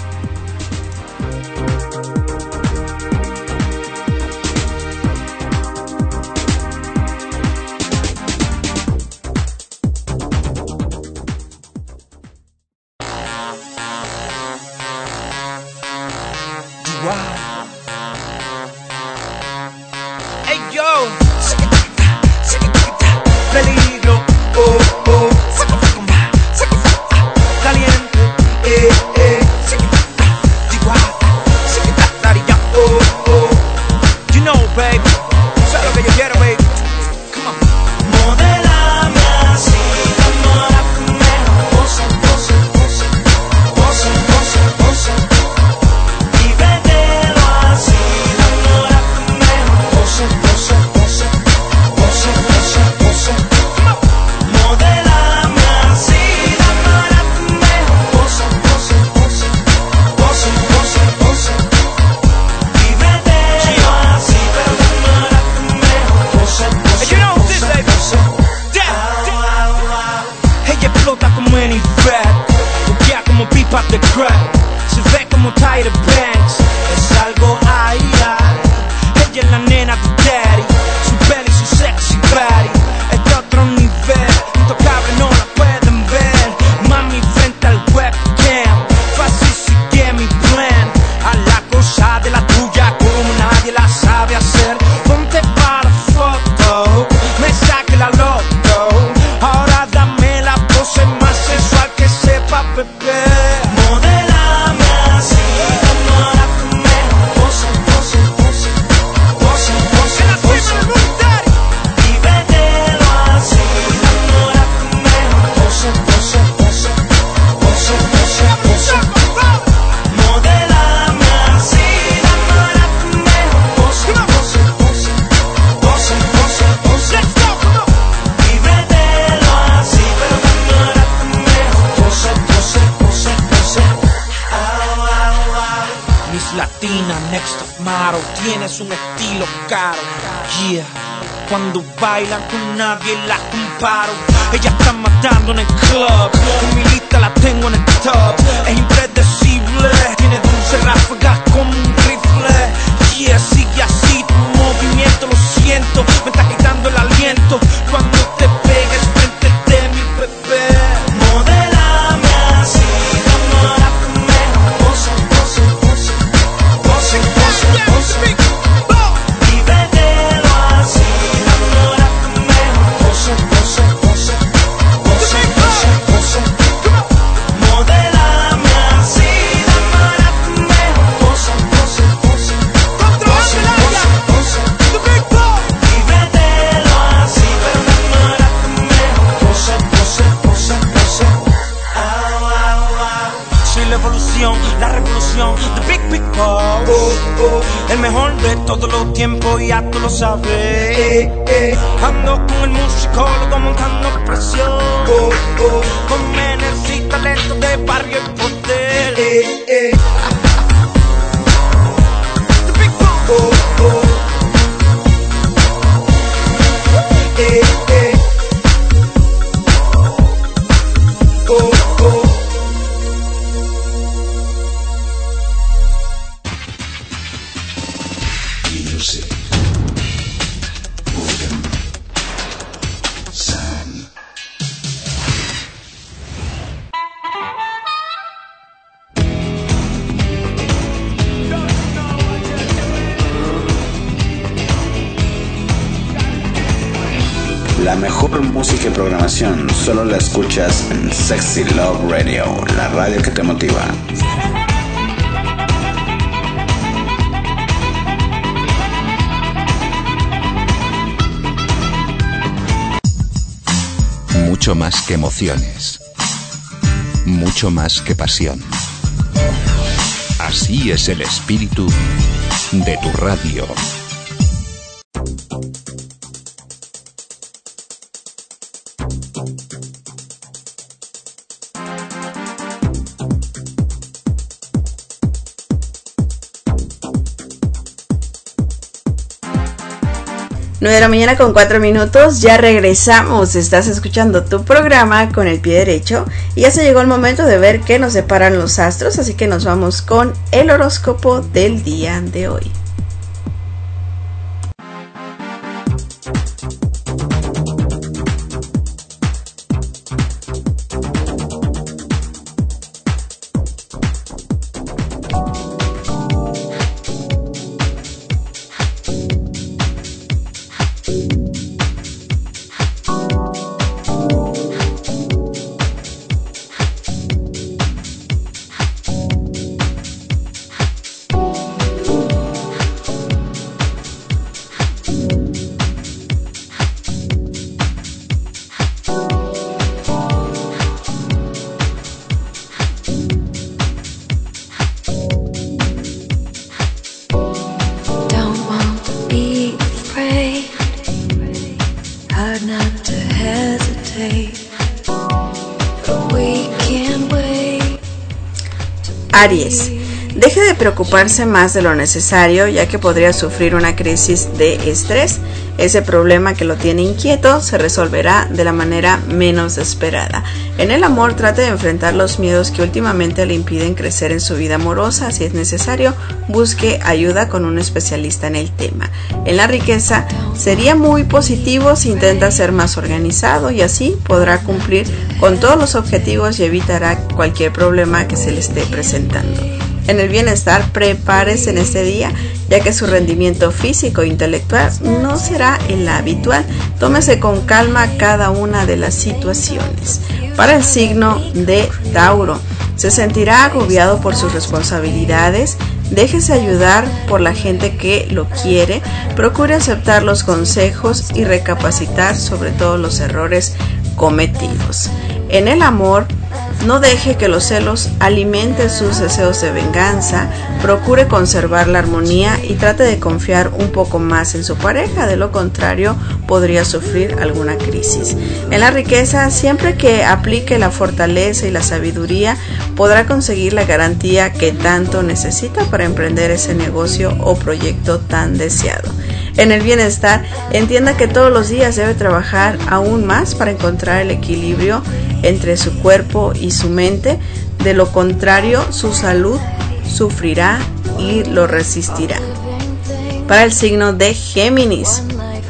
Tienes un estilo caro, yeah. Cuando bailan con nadie la comparo. Ella está matando en el club, en mi lista la tengo en el top. Es impredecible, tiene dulce ráfagas como un rifle. Yeah, sigue así tu movimiento, lo siento. la revolución, the big big boss. El mejor de todos los tiempos, ya tú lo sabes. Ando con el musicólogo montando presión. Con energía y talento de barrio y poder. The big boss. La mejor música y programación solo la escuchas en Sexy Love Radio, la radio que te motiva. Mucho más que emociones. Mucho más que pasión. Así es el espíritu de tu radio. nueve de la mañana con cuatro minutos, ya regresamos, estás escuchando tu programa con el pie derecho y ya se llegó el momento de ver qué nos deparan los astros, así que nos vamos con el horóscopo del día de hoy. Aries, deje de preocuparse más de lo necesario, ya que podría sufrir una crisis de estrés. Ese problema que lo tiene inquieto se resolverá de la manera menos esperada. En el amor, trate de enfrentar los miedos que últimamente le impiden crecer en su vida amorosa. Si es necesario, busque ayuda con un especialista en el tema. En la riqueza, sería muy positivo si intenta ser más organizado y así podrá cumplir con todos los objetivos y evitará cualquier problema que se le esté presentando. En el bienestar, prepárese en este día, ya que su rendimiento físico e intelectual no será el habitual. Tómese con calma cada una de las situaciones. Para el signo de Tauro, se sentirá agobiado por sus responsabilidades. Déjese ayudar por la gente que lo quiere. Procure aceptar los consejos y recapacitar sobre todos los errores cometidos. En el amor, no deje que los celos alimenten sus deseos de venganza. Procure conservar la armonía y trate de confiar un poco más en su pareja. De lo contrario, podría sufrir alguna crisis. En la riqueza, siempre que aplique la fortaleza y la sabiduría, podrá conseguir la garantía que tanto necesita para emprender ese negocio o proyecto tan deseado. En el bienestar, entienda que todos los días debe trabajar aún más para encontrar el equilibrio entre su cuerpo y su mente. De lo contrario, su salud sufrirá y lo resistirá. Para el signo de Géminis,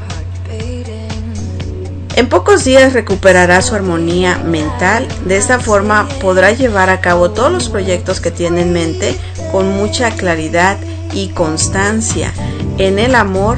en pocos días recuperará su armonía mental. De esta forma podrá llevar a cabo todos los proyectos que tiene en mente con mucha claridad y constancia. En el amor,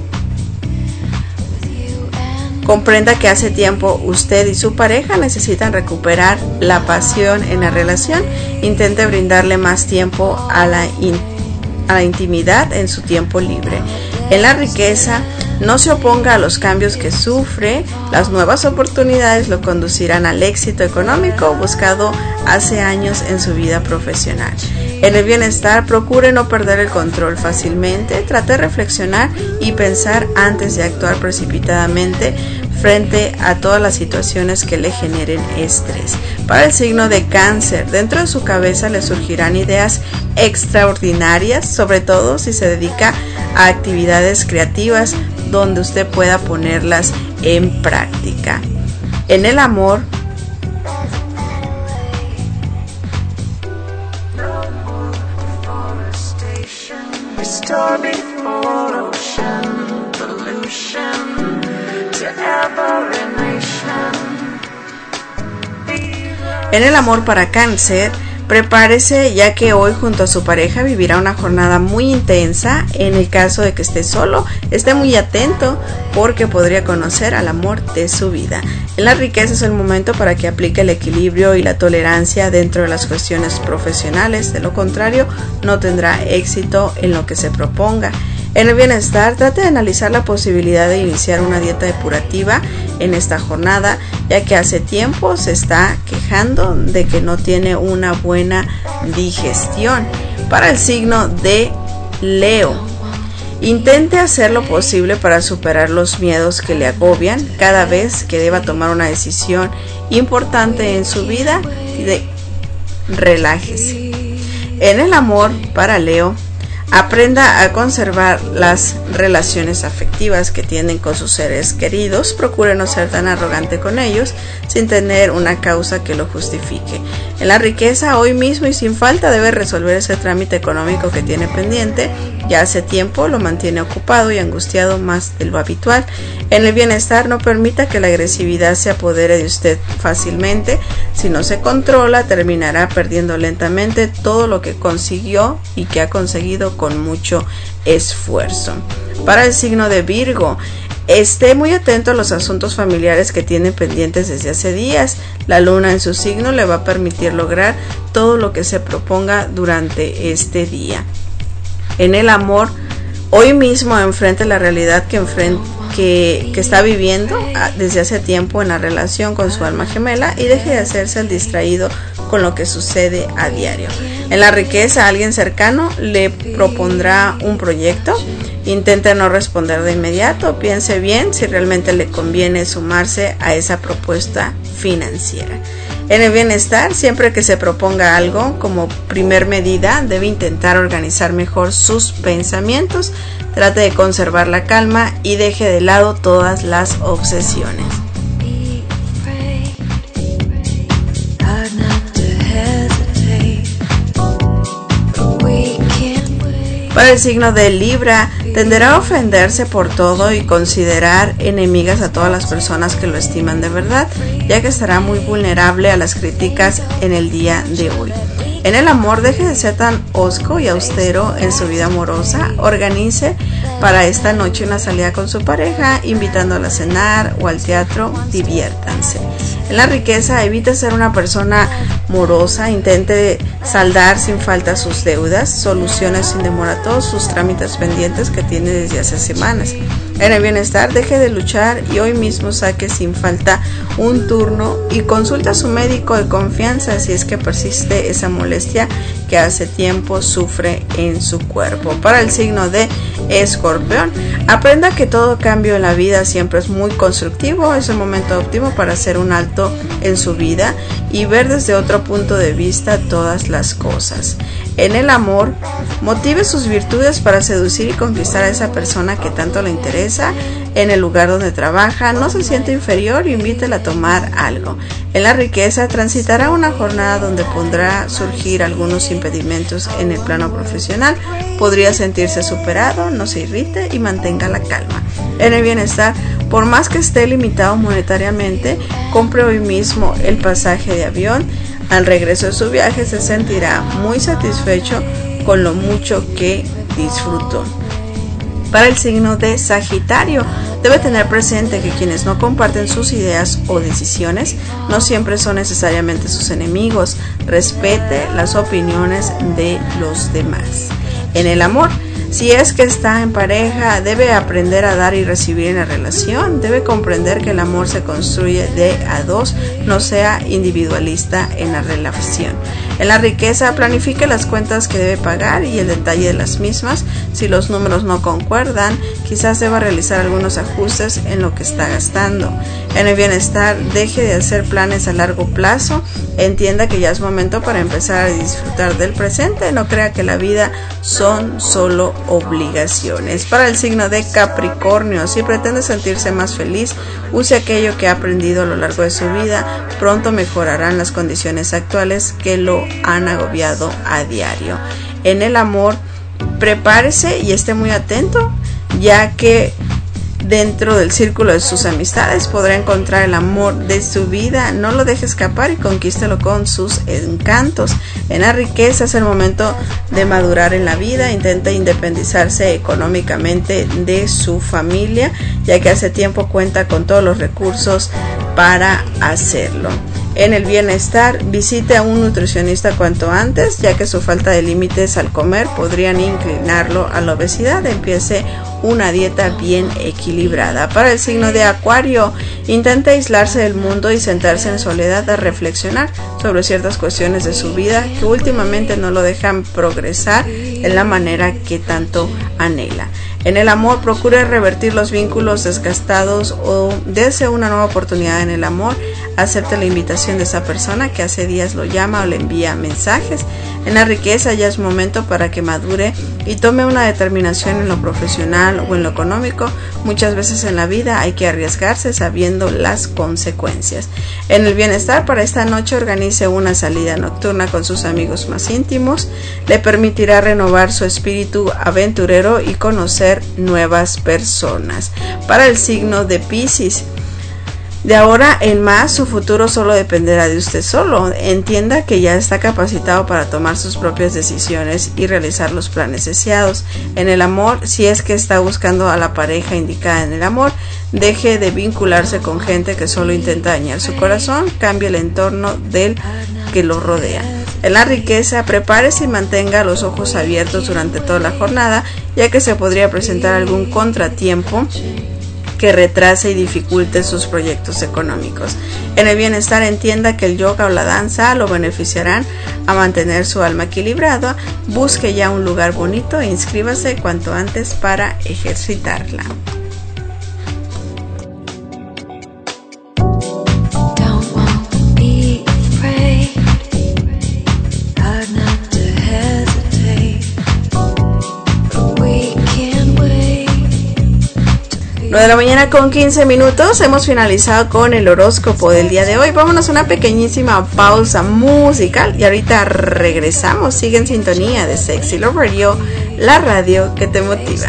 comprenda que hace tiempo usted y su pareja necesitan recuperar la pasión en la relación. Intente brindarle más tiempo a la, in, a la intimidad en su tiempo libre. En la riqueza, No se oponga a los cambios que sufre, las nuevas oportunidades lo conducirán al éxito económico buscado hace años en su vida profesional. En el bienestar, procure no perder el control fácilmente, trate de reflexionar y pensar antes de actuar precipitadamente frente a todas las situaciones que le generen estrés. Para el signo de Cáncer, dentro de su cabeza le surgirán ideas extraordinarias, sobre todo si se dedica a actividades creativas donde usted pueda ponerlas en práctica. En el amor, En el amor para Cáncer, prepárese ya que hoy junto a su pareja vivirá una jornada muy intensa. En el caso de que esté solo, esté muy atento porque podría conocer al amor de su vida. En la riqueza es el momento para que aplique el equilibrio y la tolerancia dentro de las cuestiones profesionales. De lo contrario, no tendrá éxito en lo que se proponga. En el bienestar, trate de analizar la posibilidad de iniciar una dieta depurativa en esta jornada, ya que hace tiempo se está quejando de que no tiene una buena digestión. Para el signo de Leo, intente hacer lo posible para superar los miedos que le agobian cada vez que deba tomar una decisión importante en su vida. De relájese. En el amor para Leo, aprenda a conservar las relaciones afectivas que tienen con sus seres queridos. Procure no ser tan arrogante con ellos sin tener una causa que lo justifique. En la riqueza, hoy mismo y sin falta debe resolver ese trámite económico que tiene pendiente. Ya hace tiempo lo mantiene ocupado y angustiado más de lo habitual. En el bienestar, no permita que la agresividad se apodere de usted fácilmente. Si no se controla, terminará perdiendo lentamente todo lo que consiguió y que ha conseguido con mucho esfuerzo. Para el signo de Virgo, esté muy atento a los asuntos familiares que tiene pendientes desde hace días. La luna en su signo le va a permitir lograr todo lo que se proponga durante este día. En el amor, hoy mismo enfrente la realidad que, enfrente, que, que está viviendo desde hace tiempo en la relación con su alma gemela y deje de hacerse el distraído con lo que sucede a diario. En la riqueza, alguien cercano le propondrá un proyecto. Intente no responder de inmediato, piense bien si realmente le conviene sumarse a esa propuesta financiera. En el bienestar, siempre que se proponga algo, como primer medida, debe intentar organizar mejor sus pensamientos, trate de conservar la calma y deje de lado todas las obsesiones. Para el signo de Libra, tenderá a ofenderse por todo y considerar enemigas a todas las personas que lo estiman de verdad, ya que estará muy vulnerable a las críticas en el día de hoy. En el amor, deje de ser tan hosco y austero en su vida amorosa. Organice para esta noche una salida con su pareja, invitándola a cenar o al teatro. Diviértanse. En la riqueza, evite ser una persona morosa, intente saldar sin falta sus deudas, solucione sin demora todos sus trámites pendientes que tiene desde hace semanas. En el bienestar, deje de luchar y hoy mismo saque sin falta un turno y consulte a su médico de confianza si es que persiste esa molestia que hace tiempo sufre en su cuerpo. Para el signo de Escorpión, aprenda que todo cambio en la vida siempre es muy constructivo. Es el momento óptimo para hacer un alto en su vida y ver desde otro punto de vista todas las cosas. En el amor, motive sus virtudes para seducir y conquistar a esa persona que tanto le interesa. En el lugar donde trabaja, no se siente inferior y invítela a tomar algo. En la riqueza, transitará una jornada donde podrá surgir algunos impedimentos en el plano profesional. Podría sentirse superado, no se irrite y mantenga la calma. En el bienestar, por más que esté limitado monetariamente, compre hoy mismo el pasaje de avión. Al regreso de su viaje se sentirá muy satisfecho con lo mucho que disfrutó. Para el signo de Sagitario, debe tener presente que quienes no comparten sus ideas o decisiones no siempre son necesariamente sus enemigos. Respete las opiniones de los demás. En el amor, Si es que está en pareja, debe aprender a dar y recibir en la relación. Debe comprender que el amor se construye de a dos, no sea individualista en la relación. En la riqueza, planifique las cuentas que debe pagar y el detalle de las mismas. Si los números no concuerdan, quizás deba realizar algunos ajustes en lo que está gastando. En el bienestar, deje de hacer planes a largo plazo. Entienda que ya es momento para empezar a disfrutar del presente. No crea que la vida son solo obligaciones. Para el signo de Capricornio, si pretende sentirse más feliz, use aquello que ha aprendido a lo largo de su vida. Pronto mejorarán las condiciones actuales que lo han agobiado a diario. En el amor, prepárese y esté muy atento, ya que dentro del círculo de sus amistades podrá encontrar el amor de su vida. No lo deje escapar y conquístelo con sus encantos. En la riqueza, es el momento de madurar en la vida. Intenta independizarse económicamente de su familia, ya que hace tiempo cuenta con todos los recursos para hacerlo. En el bienestar, visite a un nutricionista cuanto antes, ya que su falta de límites al comer podrían inclinarlo a la obesidad. Empiece una dieta bien equilibrada. Para el signo de Acuario, intente aislarse del mundo y sentarse en soledad a reflexionar sobre ciertas cuestiones de su vida que últimamente no lo dejan progresar en la manera que tanto anhela. En el amor, procure revertir los vínculos desgastados o dese una nueva oportunidad en el amor. Acepte la invitación de esa persona que hace días lo llama o le envía mensajes. En la riqueza, ya es momento para que madure y tome una determinación en lo profesional o en lo económico. Muchas veces en la vida hay que arriesgarse sabiendo las consecuencias. En el bienestar, para esta noche organice una salida nocturna con sus amigos más íntimos. Le permitirá renovar su espíritu aventurero y conocer nuevas personas. Para el signo de Piscis, de ahora en más, su futuro solo dependerá de usted solo. Entienda que ya está capacitado para tomar sus propias decisiones y realizar los planes deseados. En el amor, si es que está buscando a la pareja indicada en el amor, deje de vincularse con gente que solo intenta dañar su corazón. Cambie el entorno del que lo rodea. En la riqueza, prepárese y mantenga los ojos abiertos durante toda la jornada, ya que se podría presentar algún contratiempo que retrase y dificulte sus proyectos económicos. En el bienestar, entienda que el yoga o la danza lo beneficiarán a mantener su alma equilibrada. Busque ya un lugar bonito e inscríbase cuanto antes para ejercitarla. nueve de la mañana con quince minutos, hemos finalizado con el horóscopo del día de hoy. Vámonos a una pequeñísima pausa musical y ahorita regresamos. Sigue en sintonía de Sexy Love Radio, la radio que te motiva.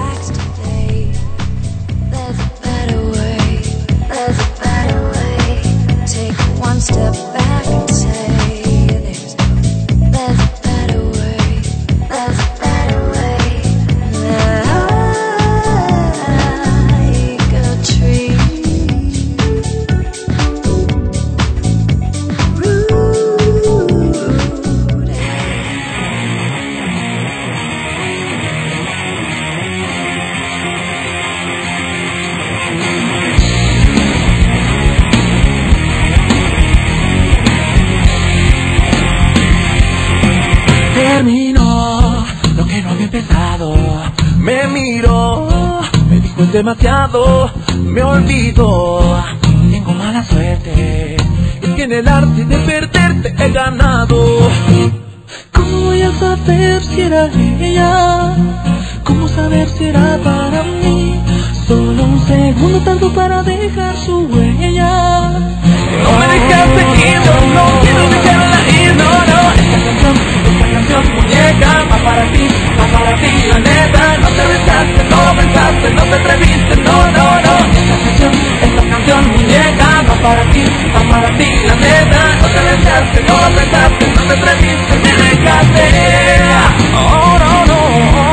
Me miró, me dijo es demasiado, me olvidó. Tengo mala suerte, es que en el arte de perderte he ganado. ¿Cómo voy a saber si era ella? ¿Cómo saber si era para mí? Solo un segundo tanto para dejar su huella. No me dejaste ir, no, no quiero dejarla ir, no, no. Esta canción, esta canción muñeca, va para ti, va para ti, la neta. No te besaste, no pensaste, no te atreviste, no, no, no. Esta canción, esta canción muñeca, va para ti, va para ti, la neta. No te besaste, no pensaste, no te atreviste, me dejaste. Oh, no, no,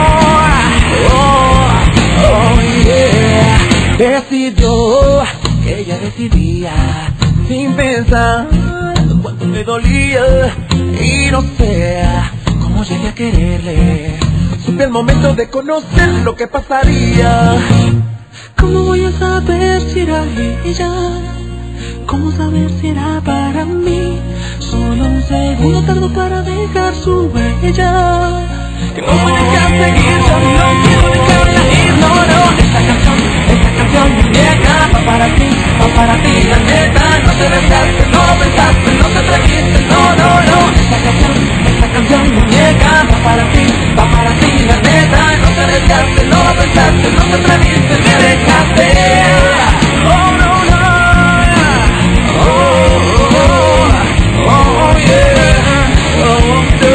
oh, oh, yeah. Decidió que ella decidía sin pensar cuánto me dolía y no sé cómo llegué a quererle. Supe el momento de conocer lo que pasaría. ¿Cómo voy a saber si era ella? ¿Cómo saber si era para mí? Solo un segundo tardo para dejar su huella. Que no voy a dejar seguir, yo no quiero dejarla ir, no, no. Esta canción, esta canción muñeca, va para ti, va para ti, la neta. No te dejaste, no lo pensaste, no te trajiste, no, no, no. Esta canción, esta canción muñeca, va para ti, va para ti, la neta. No te dejaste, no lo pensaste, no te trajiste, me dejaste. Oh, no, no. Oh, oh, oh, oh, yeah. Oh, no, no.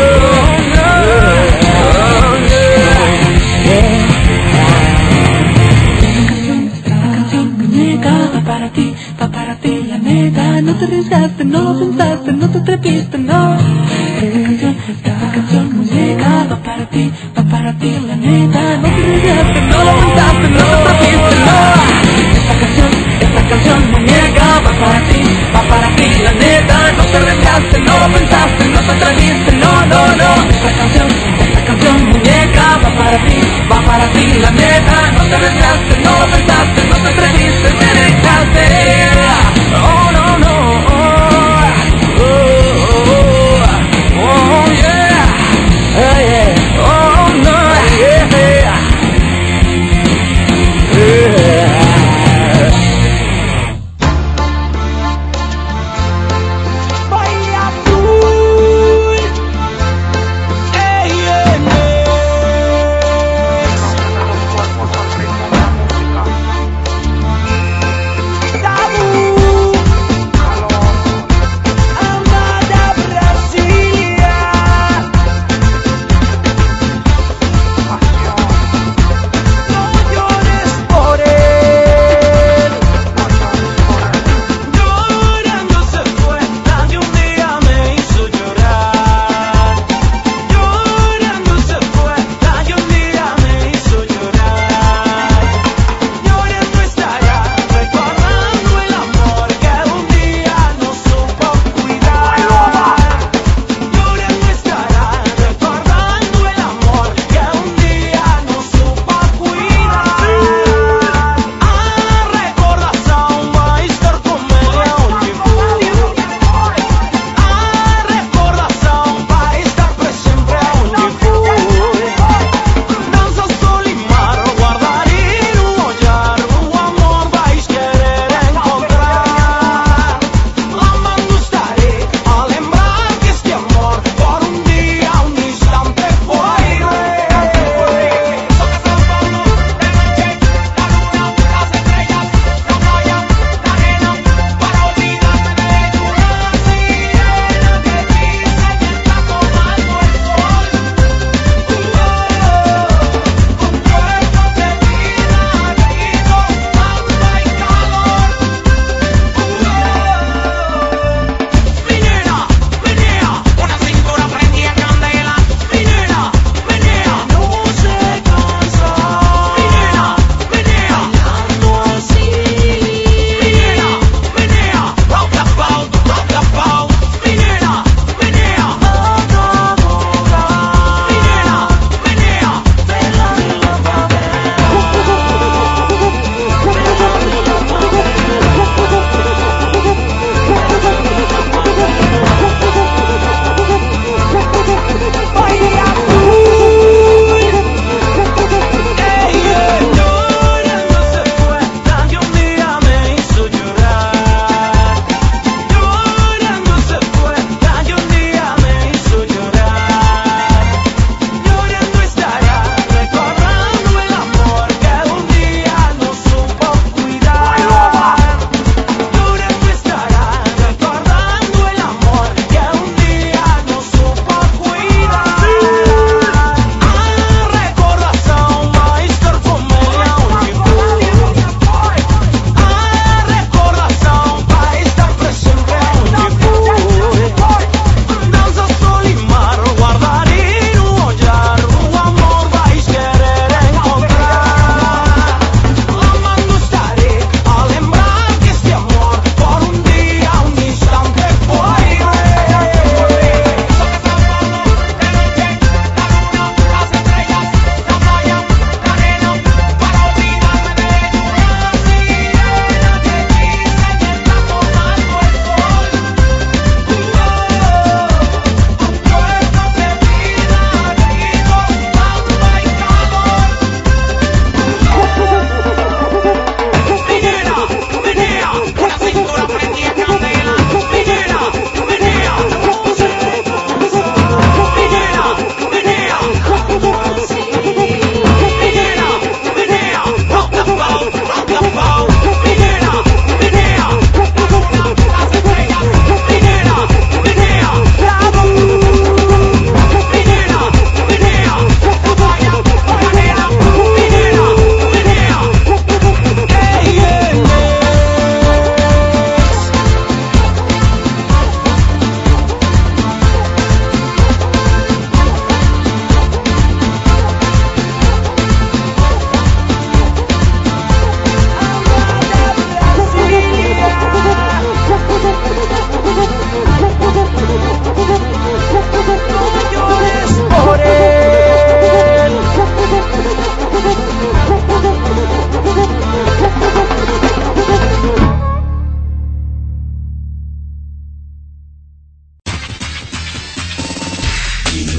Para ti, va para ti, la neta. No te arriesgaste, no lo pensaste, no te atreviste, no. Esta canción, esta canción muñeca, va para ti, va para ti, la neta. No te arriesgaste, no lo pensaste, no te atreviste, no. Esta canción, esta canción muñeca, va para ti, va para ti, la neta. No te arriesgaste, no lo pensaste, no te atreviste, no, no, no. Esta canción, esta canción muñeca, va para ti, va para ti, la neta. No te arriesgaste, no lo pensaste, no te atreviste, me dejaste. Oh, no, no. Oh, oh, oh, oh, yeah. Oh, yeah. Oh, no, yeah.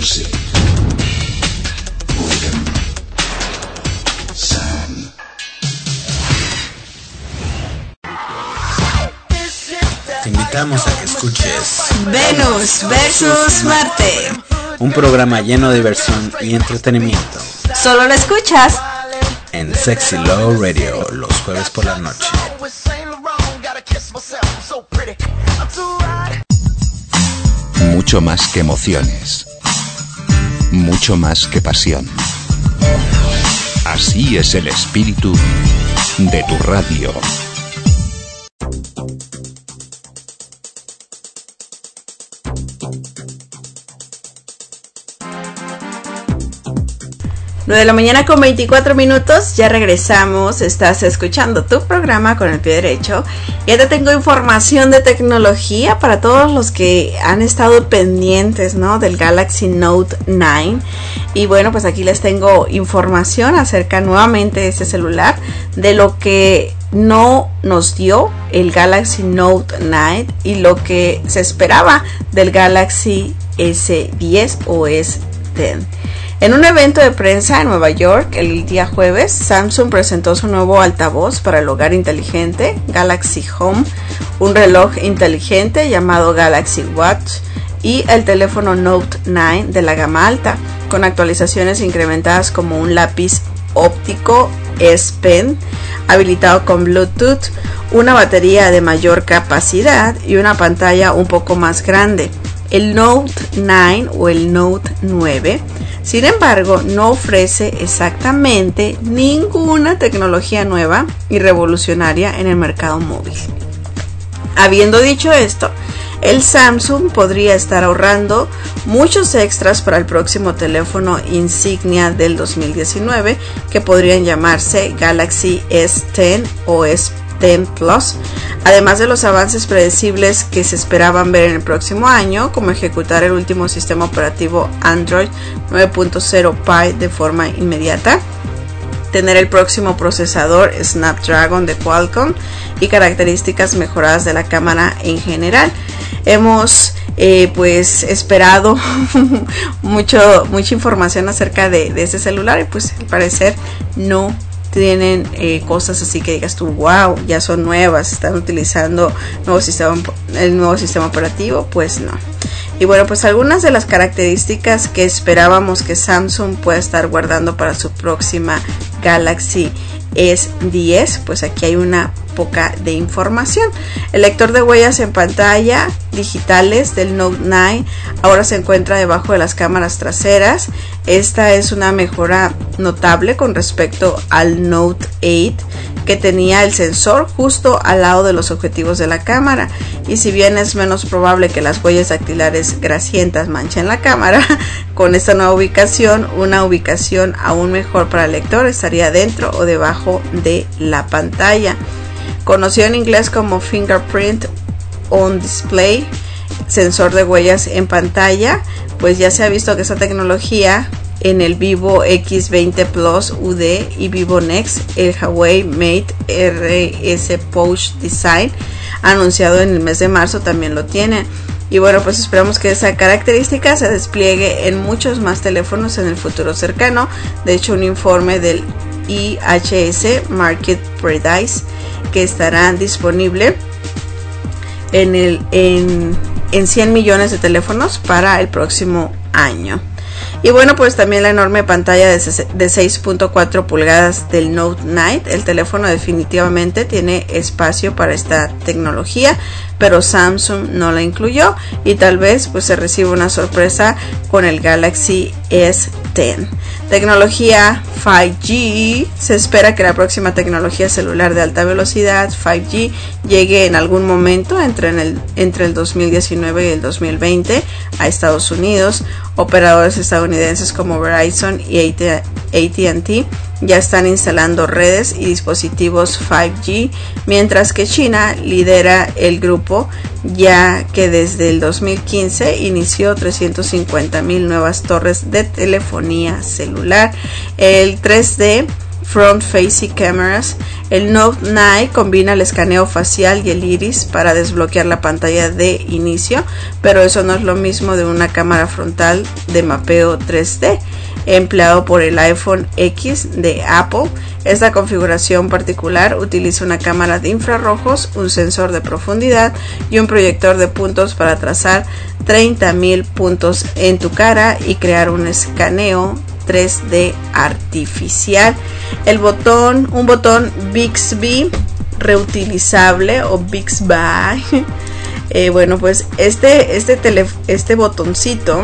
music, rhythm, sound. Te invitamos a que escuches Venus versus Marte. un programa lleno de diversión y entretenimiento Solo lo escuchas en Sexy Love Radio los jueves por la noche. Mucho más que emociones, mucho más que pasión. Así es el espíritu de tu radio. nueve de la mañana con veinticuatro minutos, ya regresamos, estás escuchando tu programa con el pie derecho. Ya te tengo información de tecnología para todos los que han estado pendientes, ¿no?, del Galaxy Note nueve. Y bueno, pues aquí les tengo información acerca nuevamente de este celular, de lo que no nos dio el Galaxy Note nueve y lo que se esperaba del Galaxy ese diez o ese diez. En un evento de prensa en Nueva York el día jueves, Samsung presentó su nuevo altavoz para el hogar inteligente, Galaxy Home, un reloj inteligente llamado Galaxy Watch y el teléfono Note nueve de la gama alta, con actualizaciones incrementadas como un lápiz óptico S Pen habilitado con Bluetooth, una batería de mayor capacidad y una pantalla un poco más grande. El Note nueve o el Note nueve, sin embargo, no ofrece exactamente ninguna tecnología nueva y revolucionaria en el mercado móvil. Habiendo dicho esto, el Samsung podría estar ahorrando muchos extras para el próximo teléfono insignia del dos mil diecinueve, que podrían llamarse Galaxy S diez o S diez Plus, además de los avances predecibles que se esperaban ver en el próximo año, como ejecutar el último sistema operativo Android nueve punto cero Pie de forma inmediata, tener el próximo procesador Snapdragon de Qualcomm y características mejoradas de la cámara en general. Hemos eh, pues esperado mucho mucha información acerca de, de este celular y pues al parecer no tienen eh, cosas así que digas tú, wow, ya son nuevas, están utilizando nuevo sistema, el nuevo sistema operativo, pues no. Y bueno, pues algunas de las características que esperábamos que Samsung pueda estar guardando para su próxima Galaxy S diez, pues aquí hay una poca de información. El lector de huellas en pantalla digitales del Note nueve ahora se encuentra debajo de las cámaras traseras. Esta es una mejora notable con respecto al Note ocho, que tenía el sensor justo al lado de los objetivos de la cámara, y si bien es menos probable que las huellas dactilares grasientas manchen la cámara, con esta nueva ubicación, una ubicación aún mejor para el lector estaría dentro o debajo de la pantalla. Conocido en inglés como Fingerprint on Display, sensor de huellas en pantalla, pues ya se ha visto que esta tecnología en el Vivo X veinte Plus U D y Vivo Nex, el Huawei Mate R S Pouch Design anunciado en el mes de marzo, también lo tienen. Y bueno, pues esperamos que esa característica se despliegue en muchos más teléfonos en el futuro cercano. De hecho, un informe del I H S Market Paradise que estará disponible en, el, en, en cien millones de teléfonos para el próximo año. Y bueno, pues también la enorme pantalla de seis punto cuatro pulgadas del Note nueve. El teléfono definitivamente tiene espacio para esta tecnología, pero Samsung no la incluyó y tal vez pues se reciba una sorpresa con el Galaxy S diez. Tecnología cinco G. Se espera que la próxima tecnología celular de alta velocidad cinco G llegue en algún momento entre, en el, entre el dos mil diecinueve y el dos mil veinte a Estados Unidos. Operadores estadounidenses como Verizon y A T and T ya están instalando redes y dispositivos cinco G, mientras que China lidera el grupo, ya que desde el dos mil quince inició trescientas cincuenta mil nuevas torres de telefonía celular. El tres D Front Facing Cameras. El Note nueve combina el escaneo facial y el iris para desbloquear la pantalla de inicio, pero eso no es lo mismo de una cámara frontal de mapeo tres D empleado por el iPhone X de Apple. Esta configuración particular utiliza una cámara de infrarrojos, un sensor de profundidad y un proyector de puntos para trazar treinta mil puntos en tu cara y crear un escaneo tres D artificial. El botón, un botón Bixby reutilizable o Bixby. Eh, bueno, pues este, este, tele, este botoncito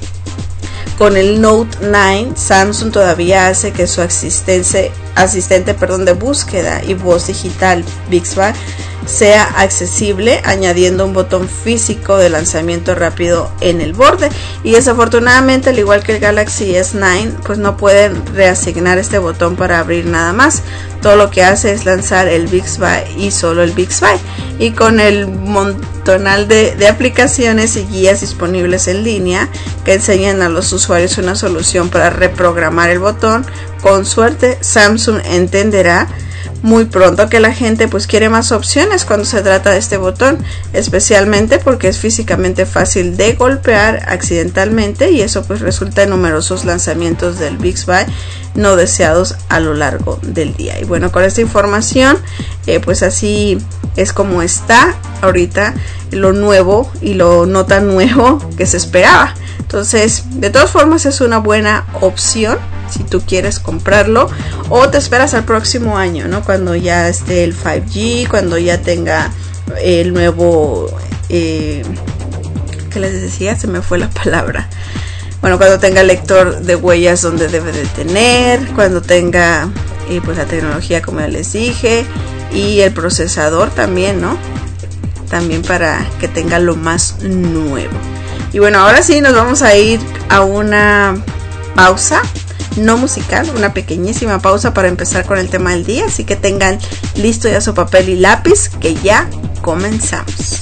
con el Note nueve, Samsung todavía hace que su asistente, asistente perdón, de búsqueda y voz digital Bixby sea accesible, añadiendo un botón físico de lanzamiento rápido en el borde. Y desafortunadamente, al igual que el Galaxy S nueve, pues no pueden reasignar este botón para abrir nada más. Todo lo que hace es lanzar el Bixby y solo el Bixby. Y con el montonal de, de aplicaciones y guías disponibles en línea que enseñan a los usuarios una solución para reprogramar el botón, con suerte Samsung entenderá muy pronto que la gente pues quiere más opciones cuando se trata de este botón, especialmente porque es físicamente fácil de golpear accidentalmente, y eso pues resulta en numerosos lanzamientos del Bixby no deseados a lo largo del día. Y bueno, con esta información eh, pues así es como está ahorita lo nuevo y lo no tan nuevo que se esperaba. Entonces, de todas formas es una buena opción si tú quieres comprarlo, o te esperas al próximo año, ¿no? Cuando ya esté el cinco G, cuando ya tenga el nuevo eh, ¿qué les decía? Se me fue la palabra. Bueno, cuando tenga lector de huellas donde debe de tener, cuando tenga eh, pues la tecnología como ya les dije, y el procesador también, ¿no? También para que tenga lo más nuevo. Y bueno, ahora sí nos vamos a ir a una pausa no musical, una pequeñísima pausa para empezar con el tema del día, así que tengan listo ya su papel y lápiz, que ya comenzamos.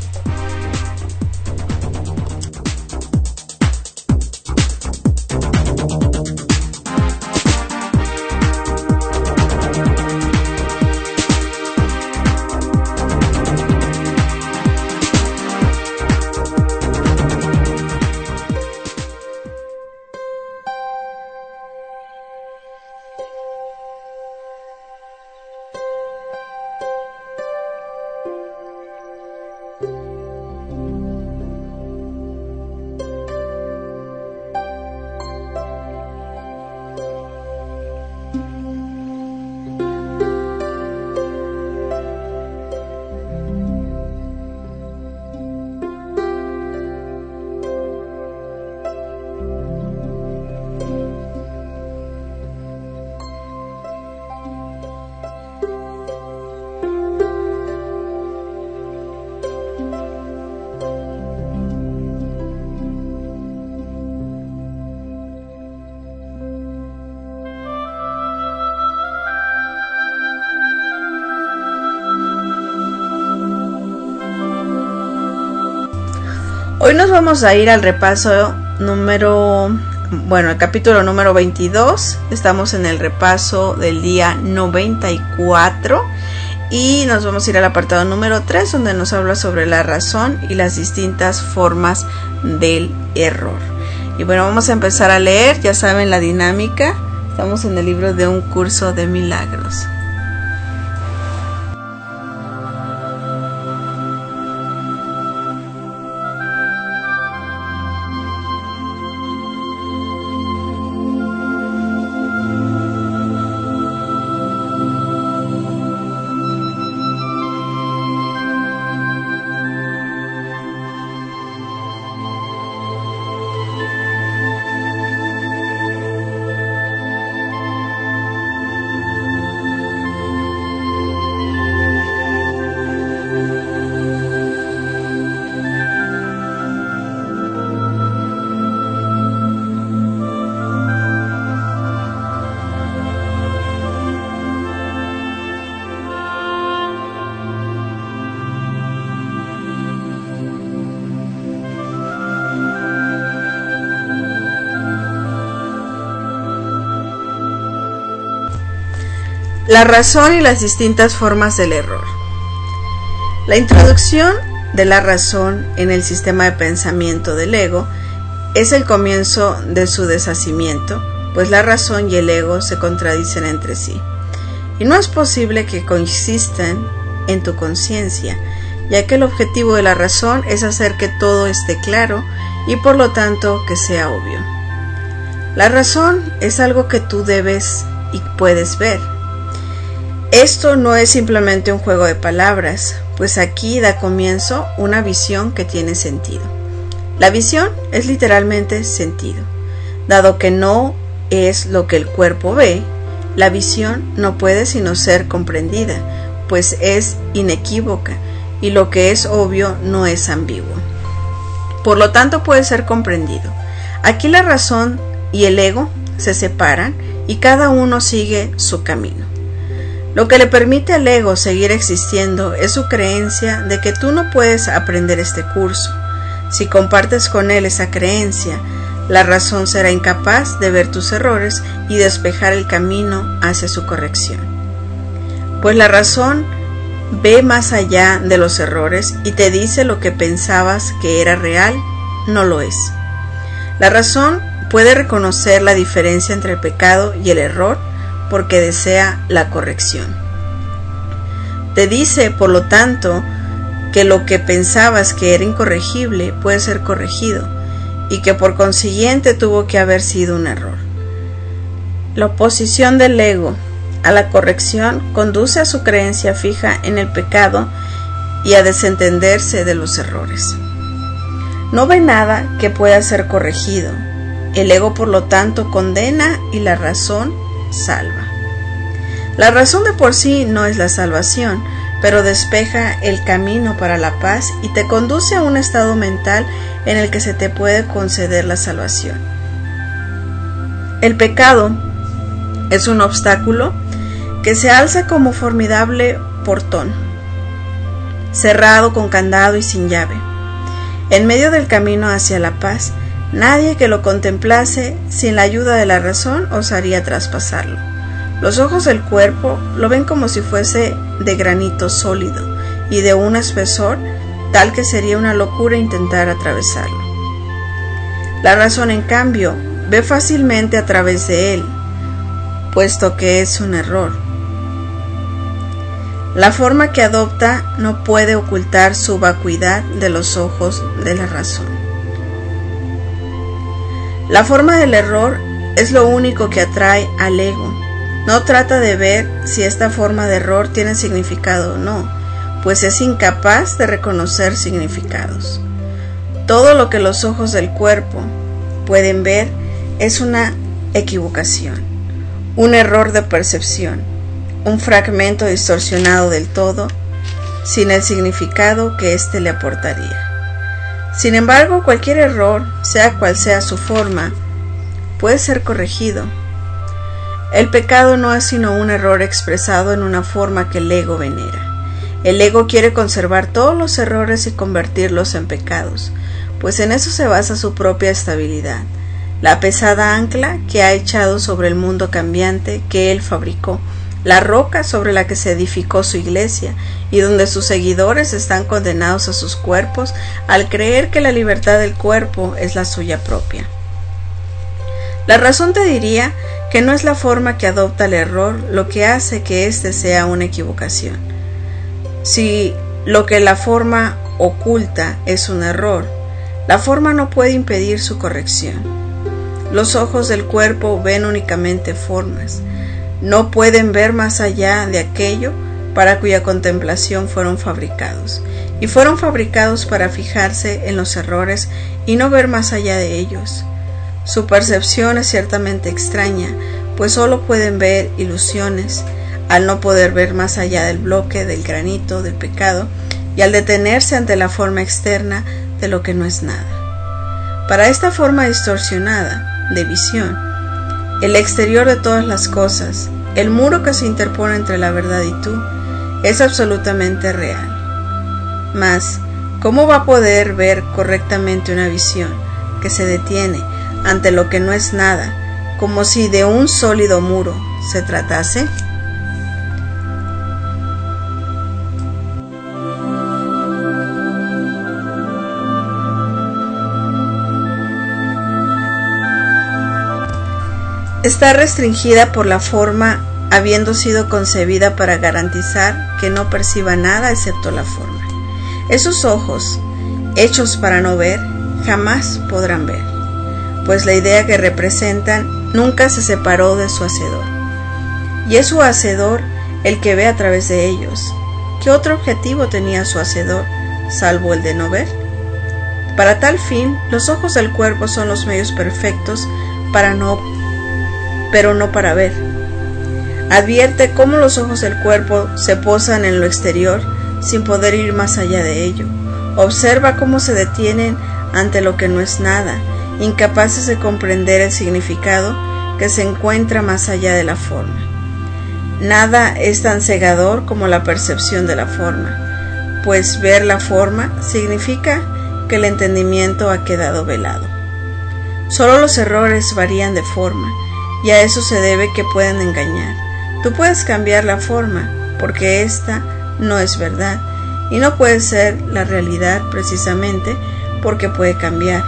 Hoy nos vamos a ir al repaso número, bueno, el capítulo número veintidós. Estamos en el repaso del día noventa y cuatro y nos vamos a ir al apartado número tres, donde nos habla sobre la razón y las distintas formas del error. Y bueno, vamos a empezar a leer. Ya saben la dinámica. Estamos en el libro de Un Curso de Milagros. La razón y las distintas formas del error. La introducción de la razón en el sistema de pensamiento del ego es el comienzo de su deshacimiento, pues la razón y el ego se contradicen entre sí, y no es posible que coexistan en tu conciencia, ya que el objetivo de la razón es hacer que todo esté claro y por lo tanto que sea obvio. La razón es algo que tú debes y puedes ver. Esto no es simplemente un juego de palabras, pues aquí da comienzo una visión que tiene sentido. La visión es literalmente sentido. Dado que no es lo que el cuerpo ve, la visión no puede sino ser comprendida, pues es inequívoca, y lo que es obvio no es ambiguo. Por lo tanto puede ser comprendido. Aquí la razón y el ego se separan y cada uno sigue su camino. Lo que le permite al ego seguir existiendo es su creencia de que tú no puedes aprender este curso. Si compartes con él esa creencia, la razón será incapaz de ver tus errores y despejar el camino hacia su corrección. Pues la razón ve más allá de los errores y te dice lo que pensabas que era real, no lo es. La razón puede reconocer la diferencia entre el pecado y el error porque desea la corrección. Te dice, por lo tanto, que lo que pensabas que era incorregible puede ser corregido y que por consiguiente tuvo que haber sido un error. La oposición del ego a la corrección conduce a su creencia fija en el pecado y a desentenderse de los errores. No ve nada que pueda ser corregido. El ego, por lo tanto, condena y la razón salva. La razón de por sí no es la salvación, pero despeja el camino para la paz y te conduce a un estado mental en el que se te puede conceder la salvación. El pecado es un obstáculo que se alza como formidable portón, cerrado con candado y sin llave. En medio del camino hacia la paz, nadie que lo contemplase sin la ayuda de la razón osaría traspasarlo. Los ojos del cuerpo lo ven como si fuese de granito sólido y de un espesor tal que sería una locura intentar atravesarlo. La razón, en cambio, ve fácilmente a través de él, puesto que es un error. La forma que adopta no puede ocultar su vacuidad de los ojos de la razón. La forma del error es lo único que atrae al ego. No trata de ver si esta forma de error tiene significado o no, pues es incapaz de reconocer significados. Todo lo que los ojos del cuerpo pueden ver es una equivocación, un error de percepción, un fragmento distorsionado del todo, sin el significado que éste le aportaría. Sin embargo, cualquier error, sea cual sea su forma, puede ser corregido. El pecado no es sino un error expresado en una forma que el ego venera. El ego quiere conservar todos los errores y convertirlos en pecados, pues en eso se basa su propia estabilidad, la pesada ancla que ha echado sobre el mundo cambiante que él fabricó, la roca sobre la que se edificó su iglesia y donde sus seguidores están condenados a sus cuerpos al creer que la libertad del cuerpo es la suya propia. La razón te diría que no es la forma que adopta el error lo que hace que éste sea una equivocación. Si lo que la forma oculta es un error, la forma no puede impedir su corrección. Los ojos del cuerpo ven únicamente formas, no pueden ver más allá de aquello para cuya contemplación fueron fabricados, y fueron fabricados para fijarse en los errores y no ver más allá de ellos. Su percepción es ciertamente extraña, pues solo pueden ver ilusiones, al no poder ver más allá del bloque, del granito, del pecado, y al detenerse ante la forma externa de lo que no es nada. Para esta forma distorsionada de visión, el exterior de todas las cosas, el muro que se interpone entre la verdad y tú, es absolutamente real. Mas, ¿cómo va a poder ver correctamente una visión que se detiene ante lo que no es nada, como si de un sólido muro se tratase? está restringida por la forma, habiendo sido concebida para garantizar que no perciba nada excepto la forma. Esos ojos, hechos para no ver, jamás podrán ver, pues la idea que representan nunca se separó de su hacedor, y es su hacedor el que ve a través de ellos. ¿Qué otro objetivo tenía su hacedor, salvo el de no ver? Para tal fin, los ojos del cuerpo son los medios perfectos para no, pero no para ver. Advierte cómo los ojos del cuerpo se posan en lo exterior sin poder ir más allá de ello. Observa cómo se detienen ante lo que no es nada, incapaces de comprender el significado que se encuentra más allá de la forma. Nada es tan cegador como la percepción de la forma, pues ver la forma significa que el entendimiento ha quedado velado. Solo los errores varían de forma, y a eso se debe que pueden engañar. Tú puedes cambiar la forma, porque ésta no es verdad, y no puede ser la realidad precisamente porque puede cambiar.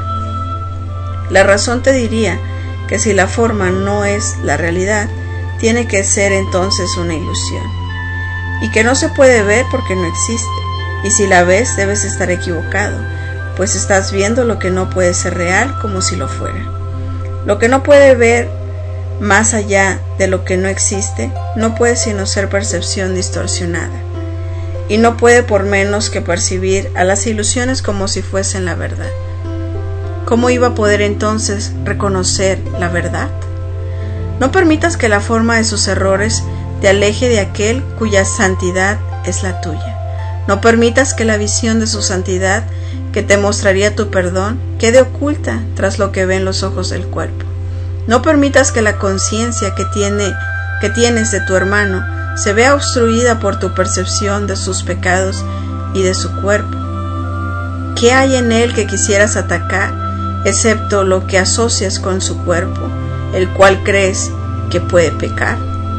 La razón te diría que si la forma no es la realidad, tiene que ser entonces una ilusión, y que no se puede ver porque no existe, y si la ves debes estar equivocado, pues estás viendo lo que no puede ser real como si lo fuera. Lo que no puede ver más allá de lo que no existe, no puede sino ser percepción distorsionada, y no puede por menos que percibir a las ilusiones como si fuesen la verdad. ¿Cómo iba a poder entonces reconocer la verdad? No permitas que la forma de sus errores te aleje de aquel cuya santidad es la tuya. No permitas que la visión de su santidad, que te mostraría tu perdón, quede oculta tras lo que ven los ojos del cuerpo. No permitas que la conciencia que tiene, que tienes de tu hermano se vea obstruida por tu percepción de sus pecados y de su cuerpo. ¿Qué hay en él que quisieras atacar, excepto lo que asocias con su cuerpo, el cual crees que puede pecar?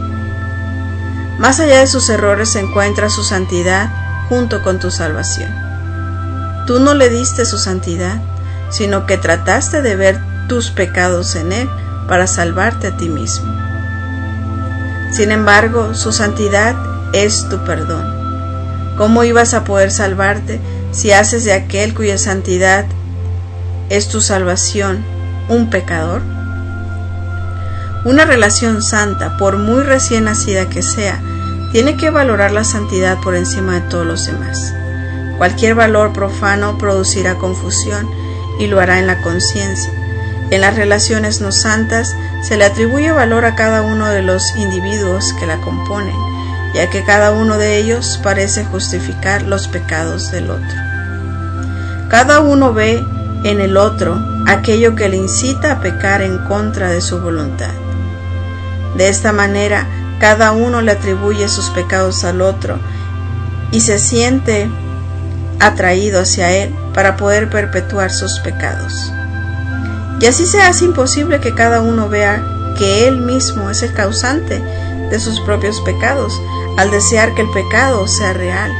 Más allá de sus errores se encuentra su santidad junto con tu salvación. Tú no le diste su santidad, sino que trataste de ver tus pecados en él para salvarte a ti mismo. Sin embargo, su santidad es tu perdón. ¿Cómo ibas a poder salvarte si haces de aquel cuya santidad es tu salvación un pecador? Una relación santa, por muy recién nacida que sea, tiene que valorar la santidad por encima de todos los demás. Cualquier valor profano producirá confusión y lo hará en la conciencia. En las relaciones no santas se le atribuye valor a cada uno de los individuos que la componen, ya que cada uno de ellos parece justificar los pecados del otro. Cada uno ve en el otro aquello que le incita a pecar en contra de su voluntad. De esta manera, cada uno le atribuye sus pecados al otro y se siente atraído hacia él para poder perpetuar sus pecados. Y así se hace imposible que cada uno vea que él mismo es el causante de sus propios pecados, al desear que el pecado sea real.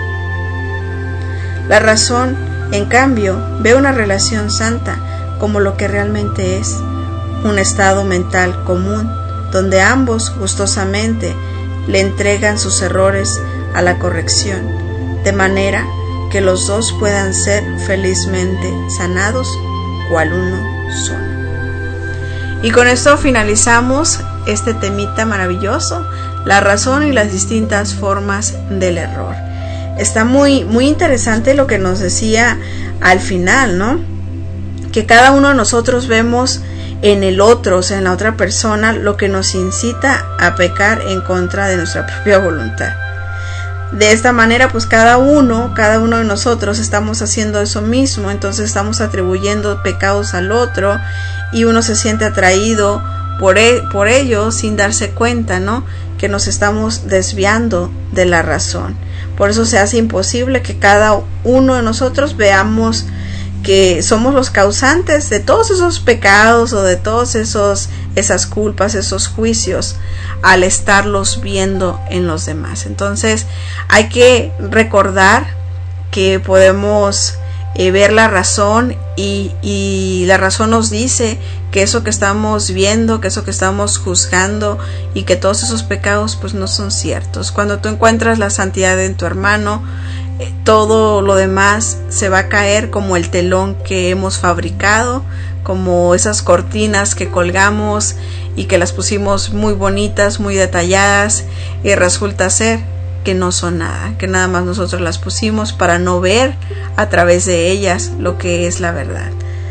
La razón, en cambio, ve una relación santa como lo que realmente es, un estado mental común, donde ambos gustosamente le entregan sus errores a la corrección, de manera que los dos puedan ser felizmente sanados, cual uno solo. Y con esto finalizamos este temita maravilloso, la razón y las distintas formas del error. Está muy, muy interesante lo que nos decía al final, ¿no? Que cada uno de nosotros vemos en el otro, o sea, en la otra persona, lo que nos incita a pecar en contra de nuestra propia voluntad. De esta manera, pues cada uno, cada uno de nosotros estamos haciendo eso mismo, entonces estamos atribuyendo pecados al otro y uno se siente atraído por, e- por ello sin darse cuenta, ¿no? Que nos estamos desviando de la razón. Por eso se hace imposible que cada uno de nosotros veamos que somos los causantes de todos esos pecados o de todos esos esas culpas, esos juicios, al estarlos viendo en los demás. Entonces hay que recordar que podemos eh, ver la razón y, y la razón nos dice que eso que estamos viendo, que eso que estamos juzgando y que todos esos pecados pues no son ciertos. Cuando tú encuentras la santidad en tu hermano, eh, todo lo demás se va a caer como el telón que hemos fabricado, como esas cortinas que colgamos y que las pusimos muy bonitas, muy detalladas, y resulta ser que no son nada, que nada más nosotros las pusimos para no ver a través de ellas lo que es la verdad.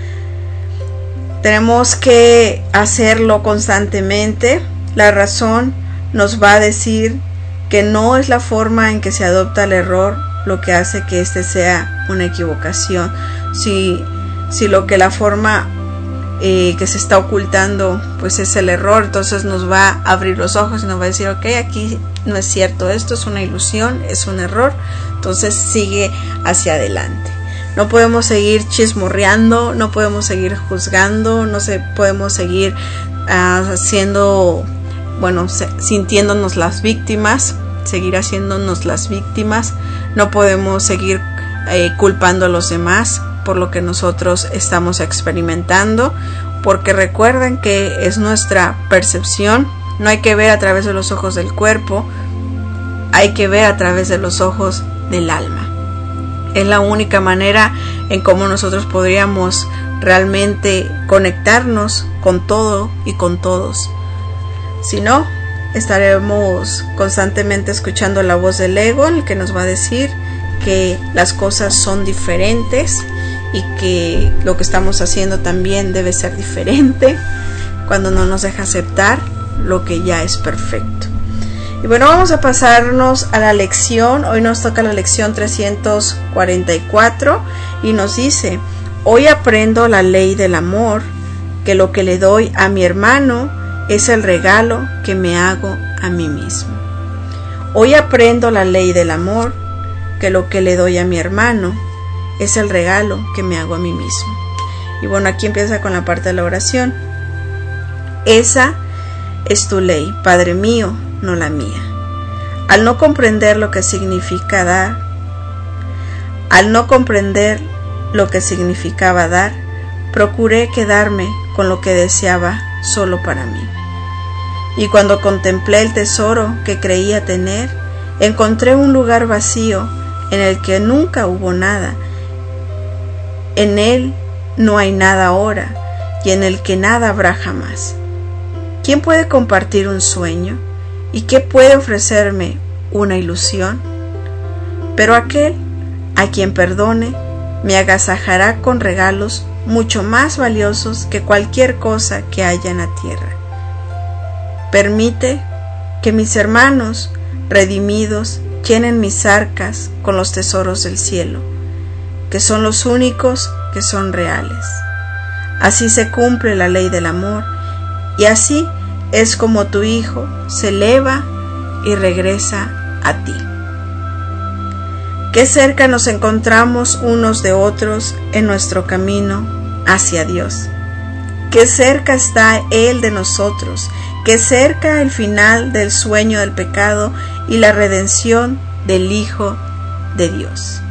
Tenemos que hacerlo constantemente. La razón nos va a decir que no es la forma en que se adopta el error lo que hace que este sea una equivocación. Si, si lo que la forma eh, que se está ocultando pues es el error, entonces nos va a abrir los ojos y nos va a decir, ok, aquí no es cierto, esto es una ilusión, es un error, entonces sigue hacia adelante. No podemos seguir chismorreando, no podemos seguir juzgando, no se, podemos seguir uh, haciendo, bueno, se, sintiéndonos las víctimas, seguir haciéndonos las víctimas, no podemos seguir eh, culpando a los demás por lo que nosotros estamos experimentando, porque recuerden que es nuestra percepción, no hay que ver a través de los ojos del cuerpo, hay que ver a través de los ojos del alma. Es la única manera en cómo nosotros podríamos realmente conectarnos con todo y con todos. Si no, estaremos constantemente escuchando la voz del ego, el que nos va a decir que las cosas son diferentes y que lo que estamos haciendo también debe ser diferente, cuando no nos deja aceptar lo que ya es perfecto. Y bueno, vamos a pasarnos a la lección. Hoy nos toca la lección trescientos cuarenta y cuatro y nos dice: hoy aprendo la ley del amor, que lo que le doy a mi hermano es el regalo que me hago a mí mismo. Hoy aprendo la ley del amor, que lo que le doy a mi hermano es el regalo que me hago a mí mismo. Y bueno, aquí empieza con la parte de la oración. Esa es tu ley, Padre mío, no la mía. Al no comprender lo que significa dar, al no comprender lo que significaba dar, procuré quedarme con lo que deseaba solo para mí. Y cuando contemplé el tesoro que creía tener, encontré un lugar vacío en el que nunca hubo nada. En él no hay nada ahora y en el que nada habrá jamás. ¿Quién puede compartir un sueño? ¿Y qué puede ofrecerme una ilusión? Pero aquel a quien perdone me agasajará con regalos mucho más valiosos que cualquier cosa que haya en la tierra. Permite que mis hermanos redimidos llenen mis arcas con los tesoros del cielo, que son los únicos que son reales. Así se cumple la ley del amor, y así es como tu Hijo se eleva y regresa a ti. Qué cerca nos encontramos unos de otros en nuestro camino hacia Dios. Qué cerca está Él de nosotros, qué cerca el final del sueño del pecado y la redención del Hijo de Dios.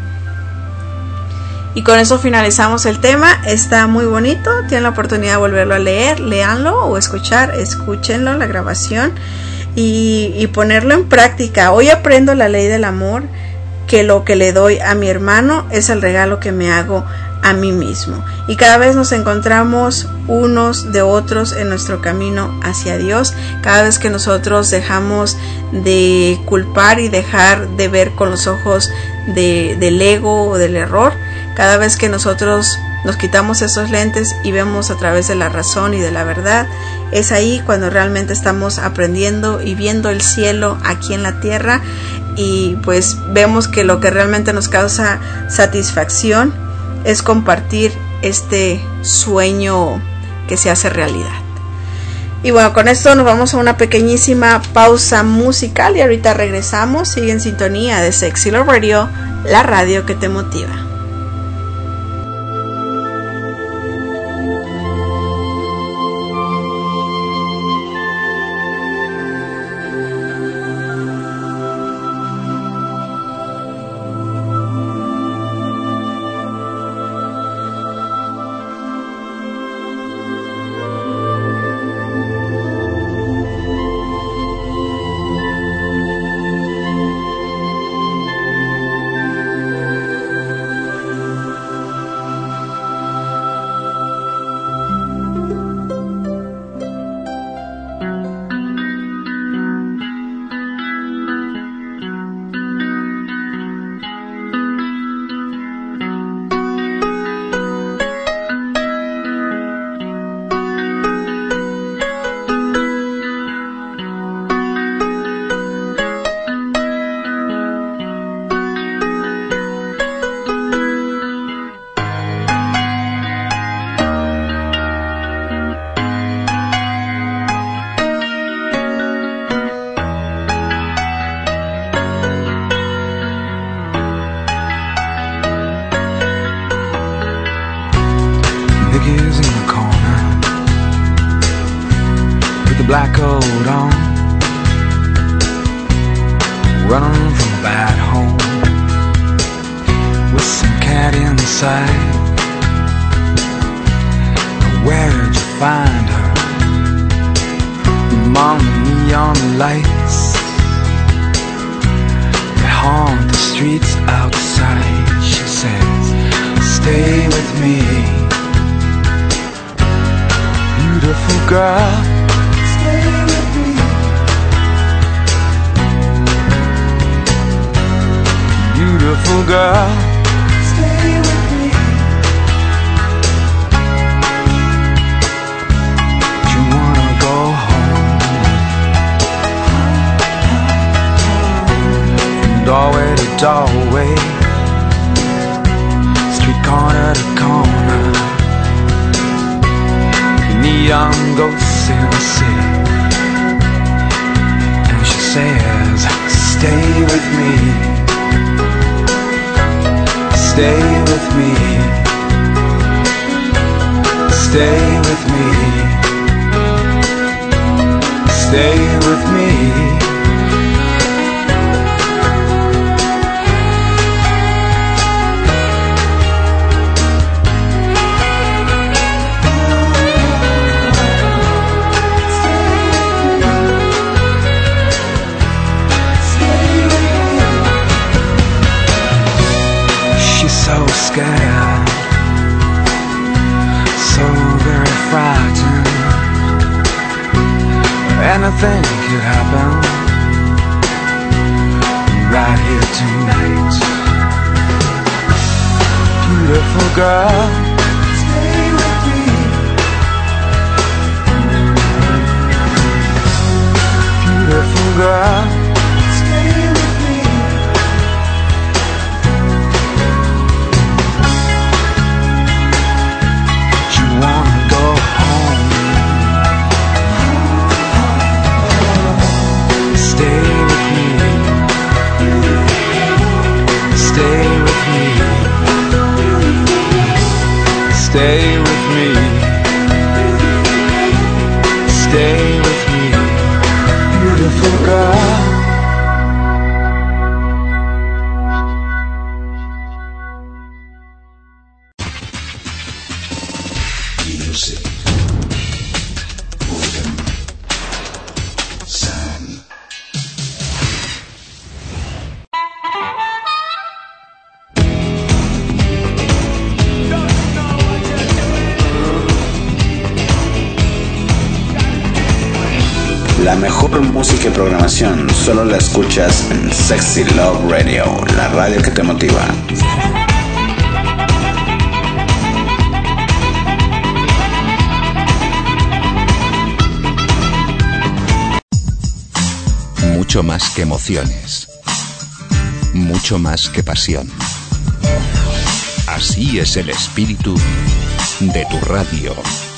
Y con eso finalizamos el tema. Está muy bonito, tienen la oportunidad de volverlo a leer, léanlo o escuchar, escúchenlo, la grabación y, y ponerlo en práctica. Hoy aprendo la ley del amor, que lo que le doy a mi hermano es el regalo que me hago a mí mismo. Y cada vez nos encontramos unos de otros en nuestro camino hacia Dios. Cada vez que nosotros dejamos de culpar y dejar de ver con los ojos de, del ego o del error, cada vez que nosotros nos quitamos esos lentes y vemos a través de la razón y de la verdad, es ahí cuando realmente estamos aprendiendo y viendo el cielo aquí en la tierra, y pues vemos que lo que realmente nos causa satisfacción es compartir este sueño que se hace realidad. Y bueno, con esto nos vamos a una pequeñísima pausa musical y ahorita regresamos. Sigue en sintonía de Sexy Love Radio, la radio que te motiva. black coat on, running from a bad home, with some cat inside. Where'd you find her? Among the neon lights that haunt the streets outside. She says, stay with me, beautiful girl, stay with me, beautiful girl, stay with me. You wanna go home, from doorway to doorway, street corner to corner, neon ghosts in the city. And she says, stay with me, stay with me, stay with me, stay with me. So scared, so very frightened. Anything could happen right here tonight. Beautiful girl, stay with me, beautiful girl, stay with me. Wanna go home, stay with me, stay with me, stay with me, stay with me, beautiful girl. La mejor música y programación solo la escuchas en Sexy Love Radio, la radio que te motiva. Mucho más que emociones, mucho más que pasión. Así es el espíritu de tu radio.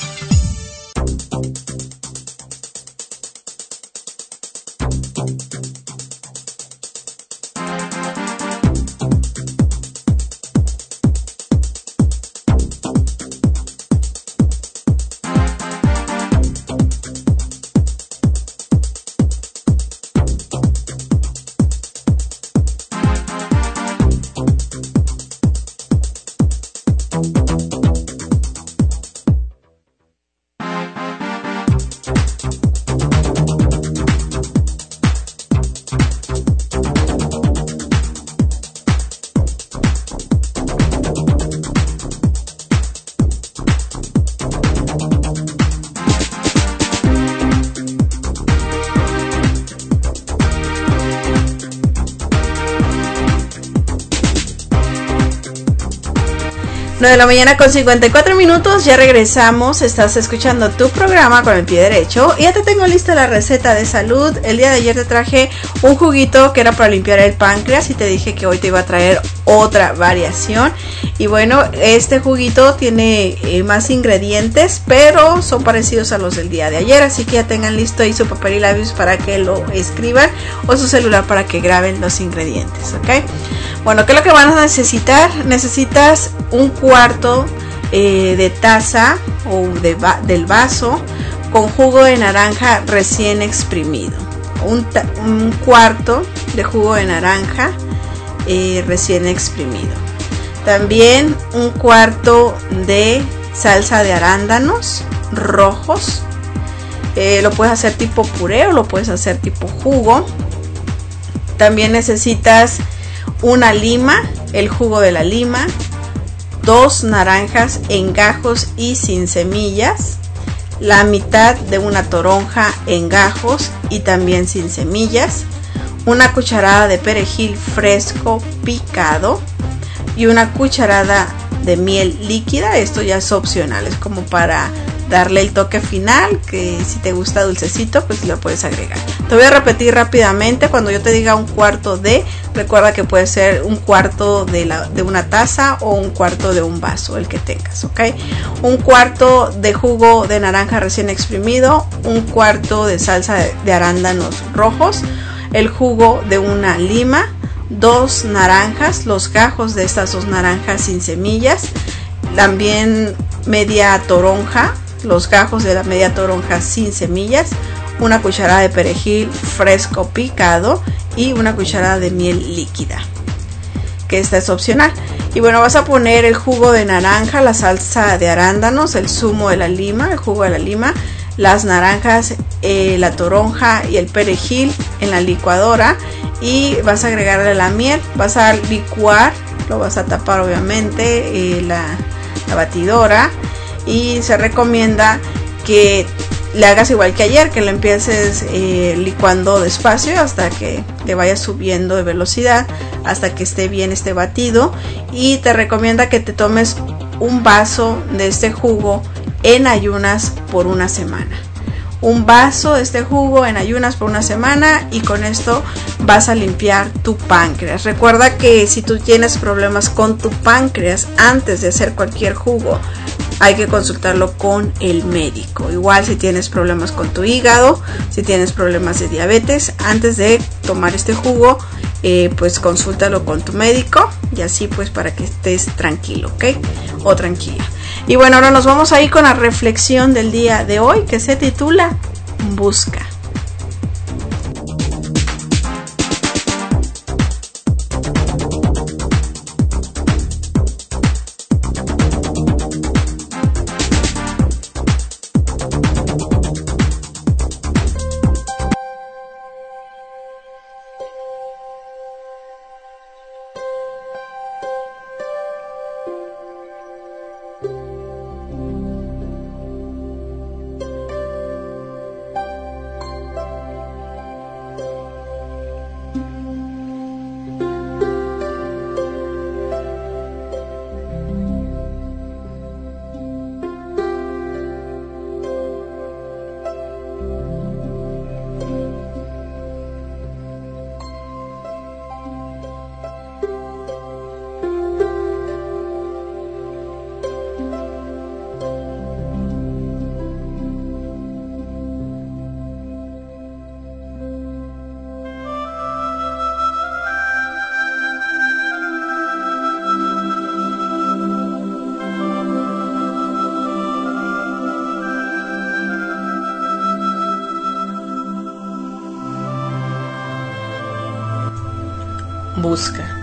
nueve de la mañana con cincuenta y cuatro minutos, ya regresamos. Estás escuchando tu programa con el pie derecho y ya te tengo lista la receta de salud. El día de ayer te traje un juguito que era para limpiar el páncreas y te dije que hoy te iba a traer otra variación. Y bueno, este juguito tiene eh, más ingredientes, pero son parecidos a los del día de ayer, así que ya tengan listo ahí su papel y lápiz para que lo escriban o su celular para que graben los ingredientes, ¿ok? Bueno, ¿qué es lo que van a necesitar? Necesitas un cuarto eh, de taza o de va- del vaso con jugo de naranja recién exprimido. Un, un cuarto de jugo de naranja eh, recién exprimido. También un cuarto de salsa de arándanos rojos. Eh, lo puedes hacer tipo puré o lo puedes hacer tipo jugo. También necesitas una lima, el jugo de la lima, dos naranjas en gajos y sin semillas, la mitad de una toronja en gajos y también sin semillas, una cucharada de perejil fresco picado y una cucharada de miel líquida. Esto ya es opcional, es como para darle el toque final, que si te gusta dulcecito pues lo puedes agregar. Te voy a repetir rápidamente. Cuando yo te diga un cuarto de, recuerda que puede ser un cuarto de, la, de una taza o un cuarto de un vaso, el que tengas, ¿ok? Un cuarto de jugo de naranja recién exprimido, un cuarto de salsa de, de arándanos rojos, el jugo de una lima, dos naranjas, los gajos de estas dos naranjas sin semillas, también media toronja, los gajos de la media toronja sin semillas, una cucharada de perejil fresco picado y una cucharada de miel líquida, que esta es opcional. Y bueno, vas a poner el jugo de naranja, la salsa de arándanos, el zumo de la lima, el jugo de la lima, las naranjas, eh, la toronja y el perejil en la licuadora, y vas a agregarle la miel. Vas a licuar, lo vas a tapar obviamente, eh, la, la batidora, y se recomienda que le hagas igual que ayer, que lo empieces eh, licuando despacio hasta que te vaya subiendo de velocidad, hasta que esté bien este batido. Y te recomienda que te tomes un vaso de este jugo en ayunas por una semana. Un vaso de este jugo en ayunas por una semana, y con esto vas a limpiar tu páncreas. Recuerda que si tú tienes problemas con tu páncreas, antes de hacer cualquier jugo hay que consultarlo con el médico. Igual si tienes problemas con tu hígado, si tienes problemas de diabetes, antes de tomar este jugo, eh, pues consúltalo con tu médico, y así pues para que estés tranquilo, ¿ok? O tranquila. Y bueno, ahora nos vamos a ir con la reflexión del día de hoy, que se titula Busca. Busca.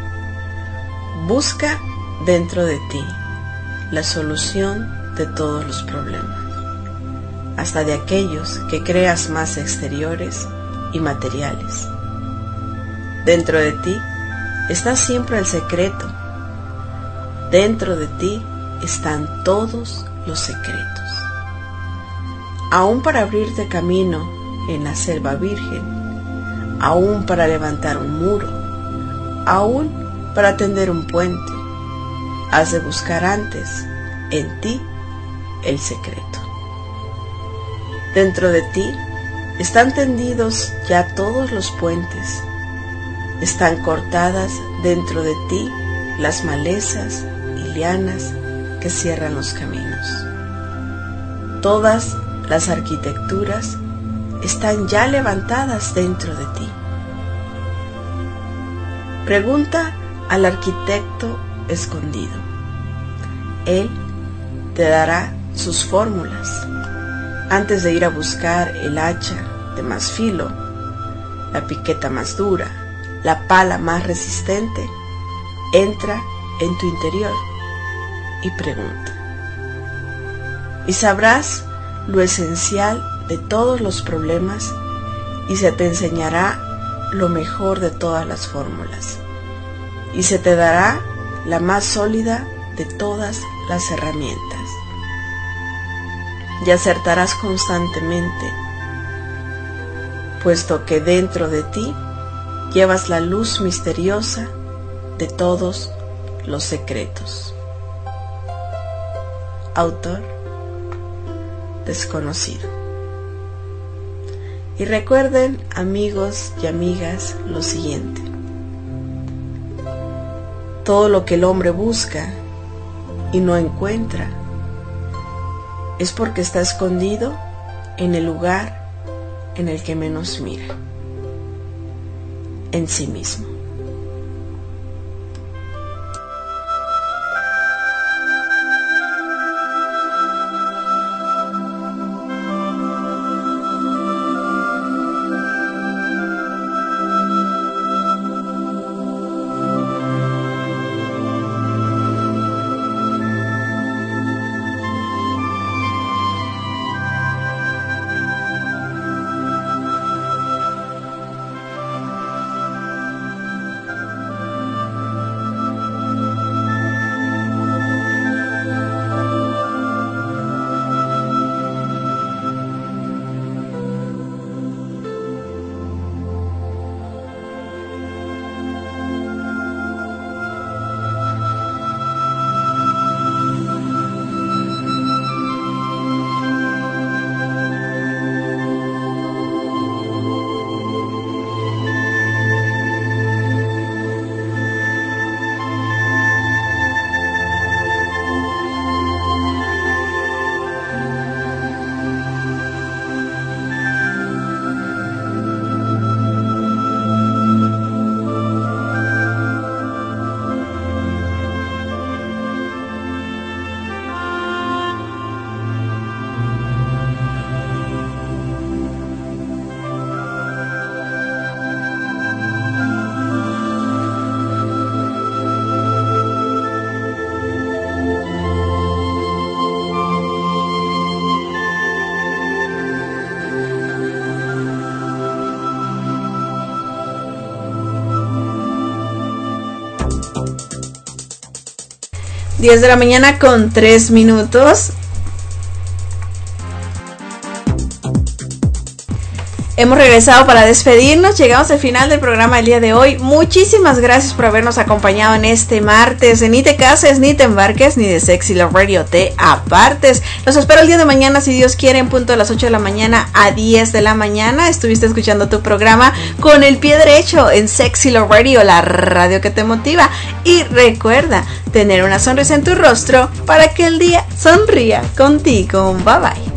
Busca dentro de ti la solución de todos los problemas, hasta de aquellos que creas más exteriores y materiales. Dentro de ti está siempre el secreto. Dentro de ti están todos los secretos. Aún para abrirte camino en la selva virgen, aún para levantar un muro, aún para tender un puente, has de buscar antes en ti el secreto. Dentro de ti están tendidos ya todos los puentes, están cortadas dentro de ti las malezas y lianas que cierran los caminos. Todas las arquitecturas están ya levantadas dentro de ti. Pregunta al arquitecto escondido. Él te dará sus fórmulas. antes de ir a buscar el hacha de más filo, la piqueta más dura, la pala más resistente, entra en tu interior y pregunta. Y sabrás lo esencial de todos los problemas y se te enseñará lo mejor de todas las fórmulas y se te dará la más sólida de todas las herramientas. Y acertarás constantemente, puesto que dentro de ti llevas la luz misteriosa de todos los secretos. Autor desconocido. Y recuerden, amigos y amigas, lo siguiente: todo lo que el hombre busca y no encuentra es porque está escondido en el lugar en el que menos mira, en sí mismo. diez de la mañana con tres minutos. Hemos regresado para despedirnos, llegamos al final del programa del día de hoy. Muchísimas gracias por habernos acompañado en este martes. Ni te cases, ni te embarques, ni de Sexy Love Radio te apartes. Los espero el día de mañana, si Dios quiere, en punto de las ocho de la mañana a diez de la mañana. Estuviste escuchando tu programa Con el Pie Derecho en Sexy Love Radio, la radio que te motiva. Y recuerda tener una sonrisa en tu rostro para que el día sonría contigo. Bye bye.